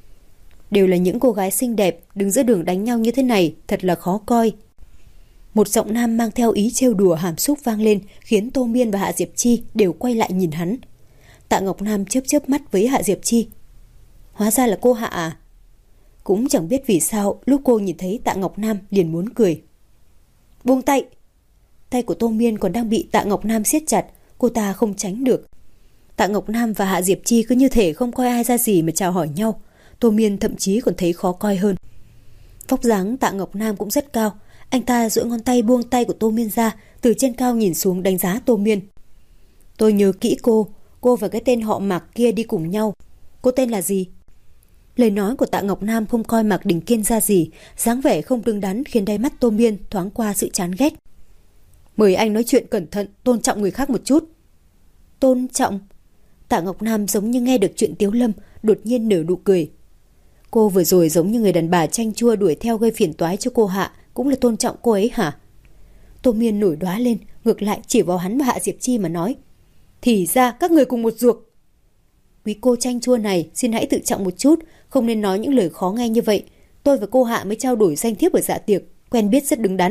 Đều là những cô gái xinh đẹp, đứng giữa đường đánh nhau như thế này thật là khó coi. Một giọng nam mang theo ý trêu đùa hàm xúc vang lên, khiến Tô Miên và Hạ Diệp Chi đều quay lại nhìn hắn. Tạ Ngọc Nam chớp chớp mắt với Hạ Diệp Chi. Hóa ra là cô Hạ à? Cũng chẳng biết vì sao lúc cô nhìn thấy Tạ Ngọc Nam liền muốn cười. Buông tay! Tay của Tô Miên còn đang bị Tạ Ngọc Nam siết chặt, cô ta không tránh được. Tạ Ngọc Nam và Hạ Diệp Chi cứ như thể không coi ai ra gì mà chào hỏi nhau. Tô Miên thậm chí còn thấy khó coi hơn. Vóc dáng Tạ Ngọc Nam cũng rất cao. Anh ta duỗi ngón tay buông tay của Tô Miên ra, từ trên cao nhìn xuống đánh giá Tô Miên. Tôi nhớ kỹ cô và cái tên họ Mạc kia đi cùng nhau. Cô tên là gì? Lời nói của Tạ Ngọc Nam không coi Mạc Đình Kiên ra gì, dáng vẻ không đứng đắn khiến đáy mắt Tô Miên thoáng qua sự chán ghét. Mời anh nói chuyện cẩn thận, tôn trọng người khác một chút. Tôn trọng? Tạ Ngọc Nam giống như nghe được chuyện Tiếu Lâm, đột nhiên nở nụ cười. Cô vừa rồi giống như người đàn bà chanh chua đuổi theo gây phiền toái cho cô Hạ, cũng là tôn trọng cô ấy hả? Tô Miên nổi đoá lên, ngược lại chỉ vào hắn và Hạ Diệp Chi mà nói. Thì ra các người cùng một ruột. Quý cô chanh chua này, xin hãy tự trọng một chút, không nên nói những lời khó nghe như vậy. Tôi và cô Hạ mới trao đổi danh thiếp ở dạ tiệc, quen biết rất đứng đắn.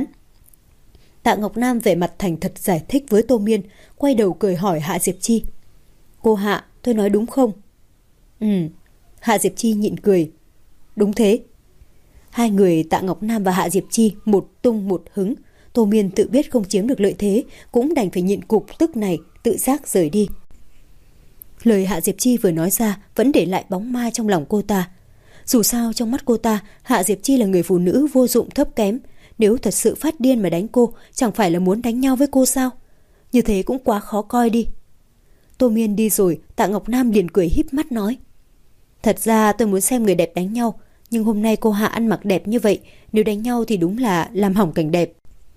Tạ Ngọc Nam vẻ mặt thành thật giải thích với Tô Miên, quay đầu cười hỏi Hạ Diệp Chi. Cô Hạ, tôi nói đúng không? Hạ Diệp Chi nhịn cười. Đúng thế. Hai người Tạ Ngọc Nam và Hạ Diệp Chi một tung một hứng, Tô Miên tự biết không chiếm được lợi thế, cũng đành phải nhịn cục tức này, tự giác rời đi. Lời Hạ Diệp Chi vừa nói ra vẫn để lại bóng ma trong lòng cô ta. Dù sao trong mắt cô ta, Hạ Diệp Chi là người phụ nữ vô dụng thấp kém. Nếu thật sự phát điên mà đánh cô, chẳng phải là muốn đánh nhau với cô sao? Như thế cũng quá khó coi đi. Tô Miên đi rồi, Tạ Ngọc Nam liền cười híp mắt nói: Thật ra tôi muốn xem người đẹp đánh nhau, nhưng hôm nay cô Hạ ăn mặc đẹp như vậy, nếu đánh nhau thì đúng là làm hỏng cảnh đẹp.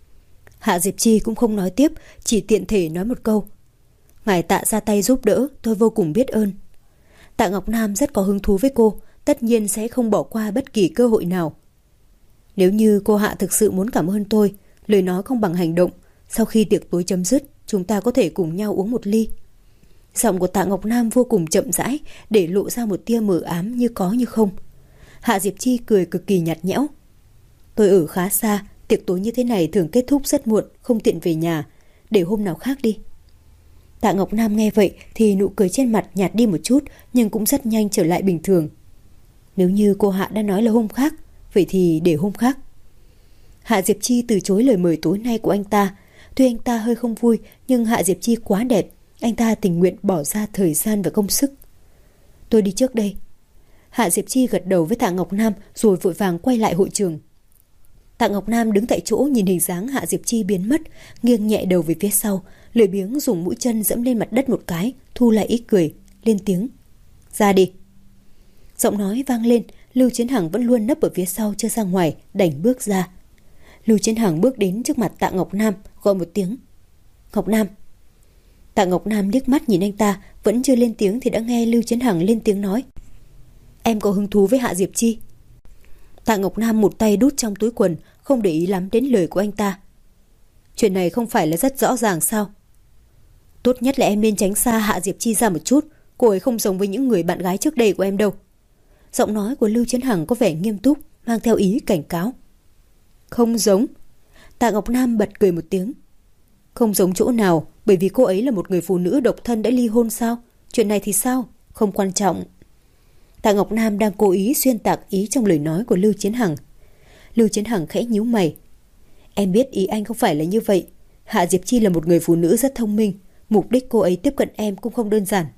Hạ Diệp Chi cũng không nói tiếp, chỉ tiện thể nói một câu: Ngài Tạ ra tay giúp đỡ, tôi vô cùng biết ơn. Tạ Ngọc Nam rất có hứng thú với cô, tất nhiên sẽ không bỏ qua bất kỳ cơ hội nào. Nếu như cô Hạ thực sự muốn cảm ơn tôi, lời nói không bằng hành động, sau khi tiệc tối chấm dứt, chúng ta có thể cùng nhau uống một ly. Giọng của Tạ Ngọc Nam vô cùng chậm rãi, để lộ ra một tia mờ ám như có như không. Hạ Diệp Chi cười cực kỳ nhạt nhẽo. Tôi ở khá xa, tiệc tối như thế này thường kết thúc rất muộn, không tiện về nhà, để hôm nào khác đi. Tạ Ngọc Nam nghe vậy thì nụ cười trên mặt nhạt đi một chút, nhưng cũng rất nhanh trở lại bình thường. Nếu như cô Hạ đã nói là hôm khác, vậy thì để hôm khác. Hạ Diệp Chi từ chối lời mời tối nay của anh ta. Tuy anh ta hơi không vui, nhưng Hạ Diệp Chi quá đẹp, anh ta tình nguyện bỏ ra thời gian và công sức. Tôi đi trước đây. Hạ Diệp Chi gật đầu với Tạ Ngọc Nam rồi vội vàng quay lại hội trường. Tạ Ngọc Nam đứng tại chỗ nhìn hình dáng Hạ Diệp Chi biến mất, nghiêng nhẹ đầu về phía sau, lười biếng dùng mũi chân dẫm lên mặt đất một cái, thu lại ý cười, lên tiếng: Ra đi. Giọng nói vang lên, Lưu Chiến Hằng vẫn luôn nấp ở phía sau chưa ra ngoài, đành bước ra. Lưu Chiến Hằng bước đến trước mặt Tạ Ngọc Nam, gọi một tiếng: Ngọc Nam. Tạ Ngọc Nam liếc mắt nhìn anh ta, vẫn chưa lên tiếng thì đã nghe Lưu Chiến Hằng lên tiếng nói: Em có hứng thú với Hạ Diệp Chi. Tạ Ngọc Nam một tay đút trong túi quần, không để ý lắm đến lời của anh ta. Chuyện này không phải là rất rõ ràng sao? Tốt nhất là em nên tránh xa Hạ Diệp Chi ra một chút, cô ấy không giống với những người bạn gái trước đây của em đâu. Giọng nói của Lưu Chiến Hằng có vẻ nghiêm túc, mang theo ý cảnh cáo. Không giống. Tạ Ngọc Nam bật cười một tiếng. Không giống chỗ nào, bởi vì cô ấy là một người phụ nữ độc thân đã ly hôn sao? Chuyện này thì sao? Không quan trọng. Tạ Ngọc Nam đang cố ý xuyên tạc ý trong lời nói của Lưu Chiến Hằng. Lưu Chiến Hằng khẽ nhíu mày. Em biết ý anh không phải là như vậy. Hạ Diệp Chi là một người phụ nữ rất thông minh, mục đích cô ấy tiếp cận em cũng không đơn giản.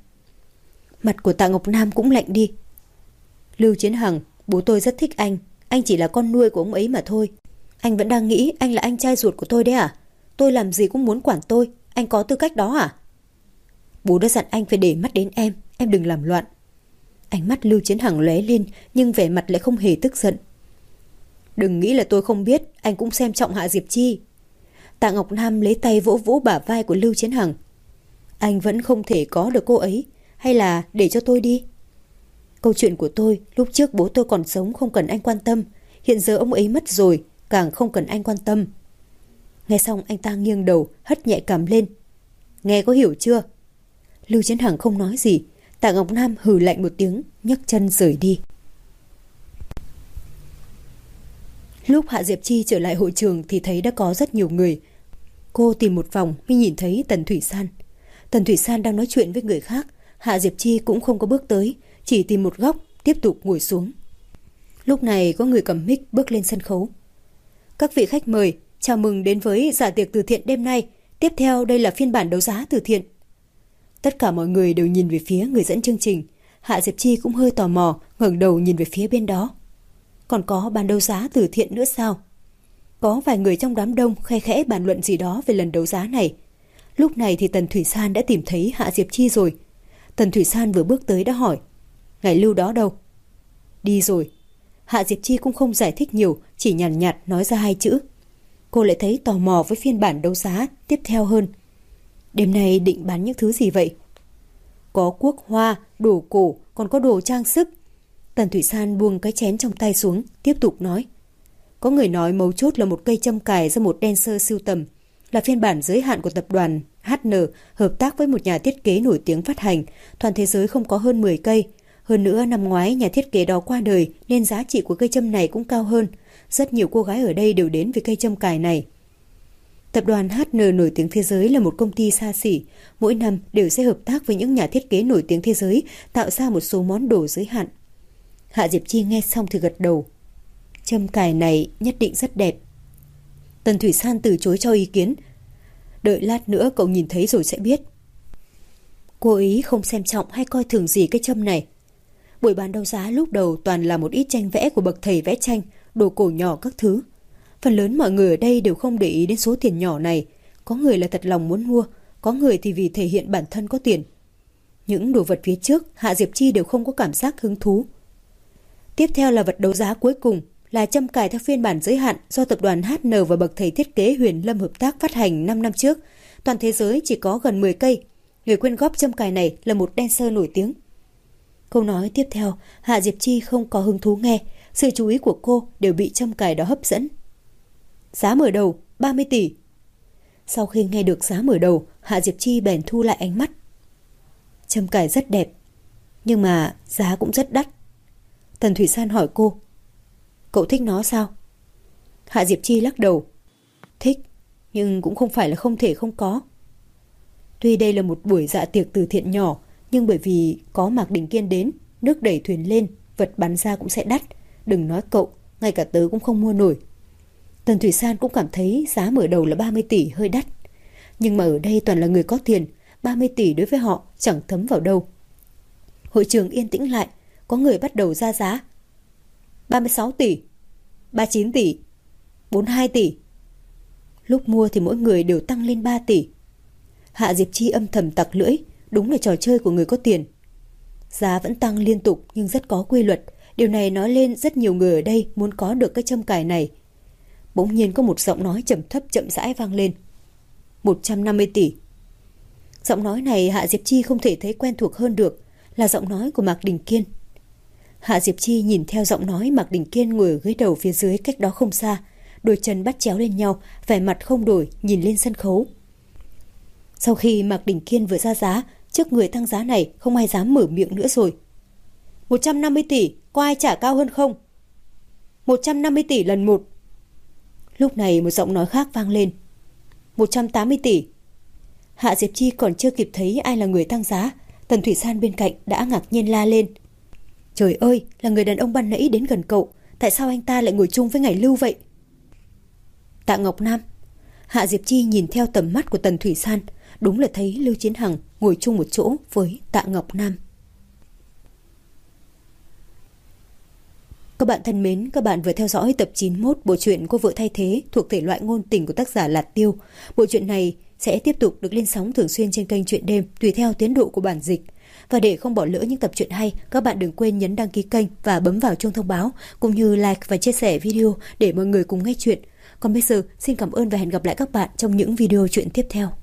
Mặt của Tạ Ngọc Nam cũng lạnh đi. Lưu Chiến Hằng, bố tôi rất thích anh chỉ là con nuôi của ông ấy mà thôi. Anh vẫn đang nghĩ anh là anh trai ruột của tôi đấy à? Tôi làm gì cũng muốn quản tôi, anh có tư cách đó à? Bố đã dặn anh phải để mắt đến em đừng làm loạn. Ánh mắt Lưu Chiến Hằng lóe lên, nhưng vẻ mặt lại không hề tức giận. Đừng nghĩ là tôi không biết, anh cũng xem trọng Hạ Diệp Chi. Tạ Ngọc Nam lấy tay vỗ vỗ bả vai của Lưu Chiến Hằng. Anh vẫn không thể có được cô ấy, hay là để cho tôi đi? Câu chuyện của tôi, lúc trước bố tôi còn sống không cần anh quan tâm, hiện giờ ông ấy mất rồi, càng không cần anh quan tâm. Nghe xong anh ta nghiêng đầu, hất nhẹ cằm lên. Nghe có hiểu chưa? Lưu Chiến Hằng không nói gì. Tạ Ngọc Nam hừ lạnh một tiếng, nhấc chân rời đi. Lúc Hạ Diệp Chi trở lại hội trường thì thấy đã có rất nhiều người. Cô tìm một vòng mới nhìn thấy Tần Thủy San. Tần Thủy San đang nói chuyện với người khác. Hạ Diệp Chi cũng không có bước tới, chỉ tìm một góc, tiếp tục ngồi xuống. Lúc này có người cầm mic bước lên sân khấu. Các vị khách mời, chào mừng đến với dạ tiệc từ thiện đêm nay. Tiếp theo đây là phiên bản đấu giá từ thiện. Tất cả mọi người đều nhìn về phía người dẫn chương trình. Hạ Diệp Chi cũng hơi tò mò, ngẩng đầu nhìn về phía bên đó. Còn có bán đấu giá từ thiện nữa sao? Có vài người trong đám đông khe khẽ bàn luận gì đó về lần đấu giá này. Lúc này thì Tần Thủy San đã tìm thấy Hạ Diệp Chi rồi. Tần Thủy San vừa bước tới đã hỏi: Ngài Lưu đó đâu? Đi rồi. Hạ Diệp Chi cũng không giải thích nhiều, chỉ nhàn nhạt nói ra 2 chữ. Cô lại thấy tò mò với phiên bản đấu giá tiếp theo hơn. Đêm nay định bán những thứ gì vậy? Có cuốc hoa, đồ cổ, còn có đồ trang sức. Tần Thủy San buông cái chén trong tay xuống, tiếp tục nói. Có người nói mấu chốt là một cây châm cài do một dancer sưu tầm, là phiên bản giới hạn của tập đoàn HN hợp tác với một nhà thiết kế nổi tiếng phát hành, toàn thế giới không có hơn 10 cây. Hơn nữa năm ngoái nhà thiết kế đó qua đời nên giá trị của cây châm này cũng cao hơn. Rất nhiều cô gái ở đây đều đến với cây châm cài này. Tập đoàn HN nổi tiếng thế giới là một công ty xa xỉ, mỗi năm đều sẽ hợp tác với những nhà thiết kế nổi tiếng thế giới tạo ra một số món đồ giới hạn. Hạ Diệp Chi nghe xong thì gật đầu. Châm cài này nhất định rất đẹp. Tần Thủy San từ chối cho ý kiến. Đợi lát nữa cậu nhìn thấy rồi sẽ biết. Cô ý không xem trọng hay coi thường gì cái châm này. Buổi bán đấu giá lúc đầu toàn là một ít tranh vẽ của bậc thầy vẽ tranh, đồ cổ nhỏ các thứ. Phần lớn mọi người ở đây đều không để ý đến số tiền nhỏ này. Có người là thật lòng muốn mua, có người thì vì thể hiện bản thân có tiền. Những đồ vật phía trước Hạ Diệp Chi đều không có cảm giác hứng thú. Tiếp theo là vật đấu giá cuối cùng, là châm cài theo phiên bản giới hạn do tập đoàn HN và bậc thầy thiết kế Huyền Lâm hợp tác phát hành 5 năm trước. Toàn thế giới chỉ có gần 10 cây. Người quyên góp châm cài này là một dancer nổi tiếng. Câu nói tiếp theo Hạ Diệp Chi không có hứng thú nghe. Sự chú ý của cô đều bị châm cài đó hấp dẫn. Giá mở đầu 30 tỷ. Sau khi nghe được giá mở đầu, Hạ Diệp Chi bèn thu lại ánh mắt. Châm cài rất đẹp, nhưng mà giá cũng rất đắt. Tần Thủy San hỏi cô, cậu thích nó sao? Hạ Diệp Chi lắc đầu. Thích, nhưng cũng không phải là không thể không có. Tuy đây là một buổi dạ tiệc từ thiện nhỏ, nhưng bởi vì có Mạc Đình Kiên đến, nước đẩy thuyền lên, vật bán ra cũng sẽ đắt. Đừng nói cậu, ngay cả tớ cũng không mua nổi. Tần Thủy San cũng cảm thấy giá mở đầu là 30 tỷ hơi đắt. Nhưng mà ở đây toàn là người có tiền, 30 tỷ đối với họ chẳng thấm vào đâu. Hội trường yên tĩnh lại, có người bắt đầu ra giá. 36 tỷ, 39 tỷ, 42 tỷ. Lúc mua thì mỗi người đều tăng lên 3 tỷ. Hạ Diệp Chi âm thầm tặc lưỡi, đúng là trò chơi của người có tiền. Giá vẫn tăng liên tục nhưng rất có quy luật. Điều này nói lên rất nhiều người ở đây muốn có được cái châm cài này. Bỗng nhiên có một giọng nói trầm thấp chậm rãi vang lên. 150 tỷ. Giọng nói này Hạ Diệp Chi không thể thấy quen thuộc hơn được, là giọng nói của Mạc Đình Kiên. Hạ Diệp Chi nhìn theo giọng nói Mạc Đình Kiên ngồi ở ghế đầu phía dưới cách đó không xa, đôi chân bắt chéo lên nhau, vẻ mặt không đổi nhìn lên sân khấu. Sau khi Mạc Đình Kiên vừa ra giá, trước người tăng giá này không ai dám mở miệng nữa rồi. 150 tỷ, có ai trả cao hơn không? 150 tỷ lần 1. Lúc này một giọng nói khác vang lên. 180 tỷ. Hạ Diệp Chi còn chưa kịp thấy ai là người tăng giá, Tần Thủy San bên cạnh đã ngạc nhiên la lên. Trời ơi, là người đàn ông ban nãy đến gần cậu, tại sao anh ta lại ngồi chung với Ngải Lưu vậy? Tạ Ngọc Nam. Hạ Diệp Chi nhìn theo tầm mắt của Tần Thủy San, đúng là thấy Lưu Chiến Hằng ngồi chung một chỗ với Tạ Ngọc Nam. Các bạn thân mến, các bạn vừa theo dõi tập 91 bộ truyện Cô vợ thay thế thuộc thể loại ngôn tình của tác giả Lạt Tiêu. Bộ truyện này sẽ tiếp tục được lên sóng thường xuyên trên kênh Truyện Đêm tùy theo tiến độ của bản dịch. Và để không bỏ lỡ những tập truyện hay, các bạn đừng quên nhấn đăng ký kênh và bấm vào chuông thông báo, cũng như like và chia sẻ video để mọi người cùng nghe chuyện. Còn bây giờ, xin cảm ơn và hẹn gặp lại các bạn trong những video truyện tiếp theo.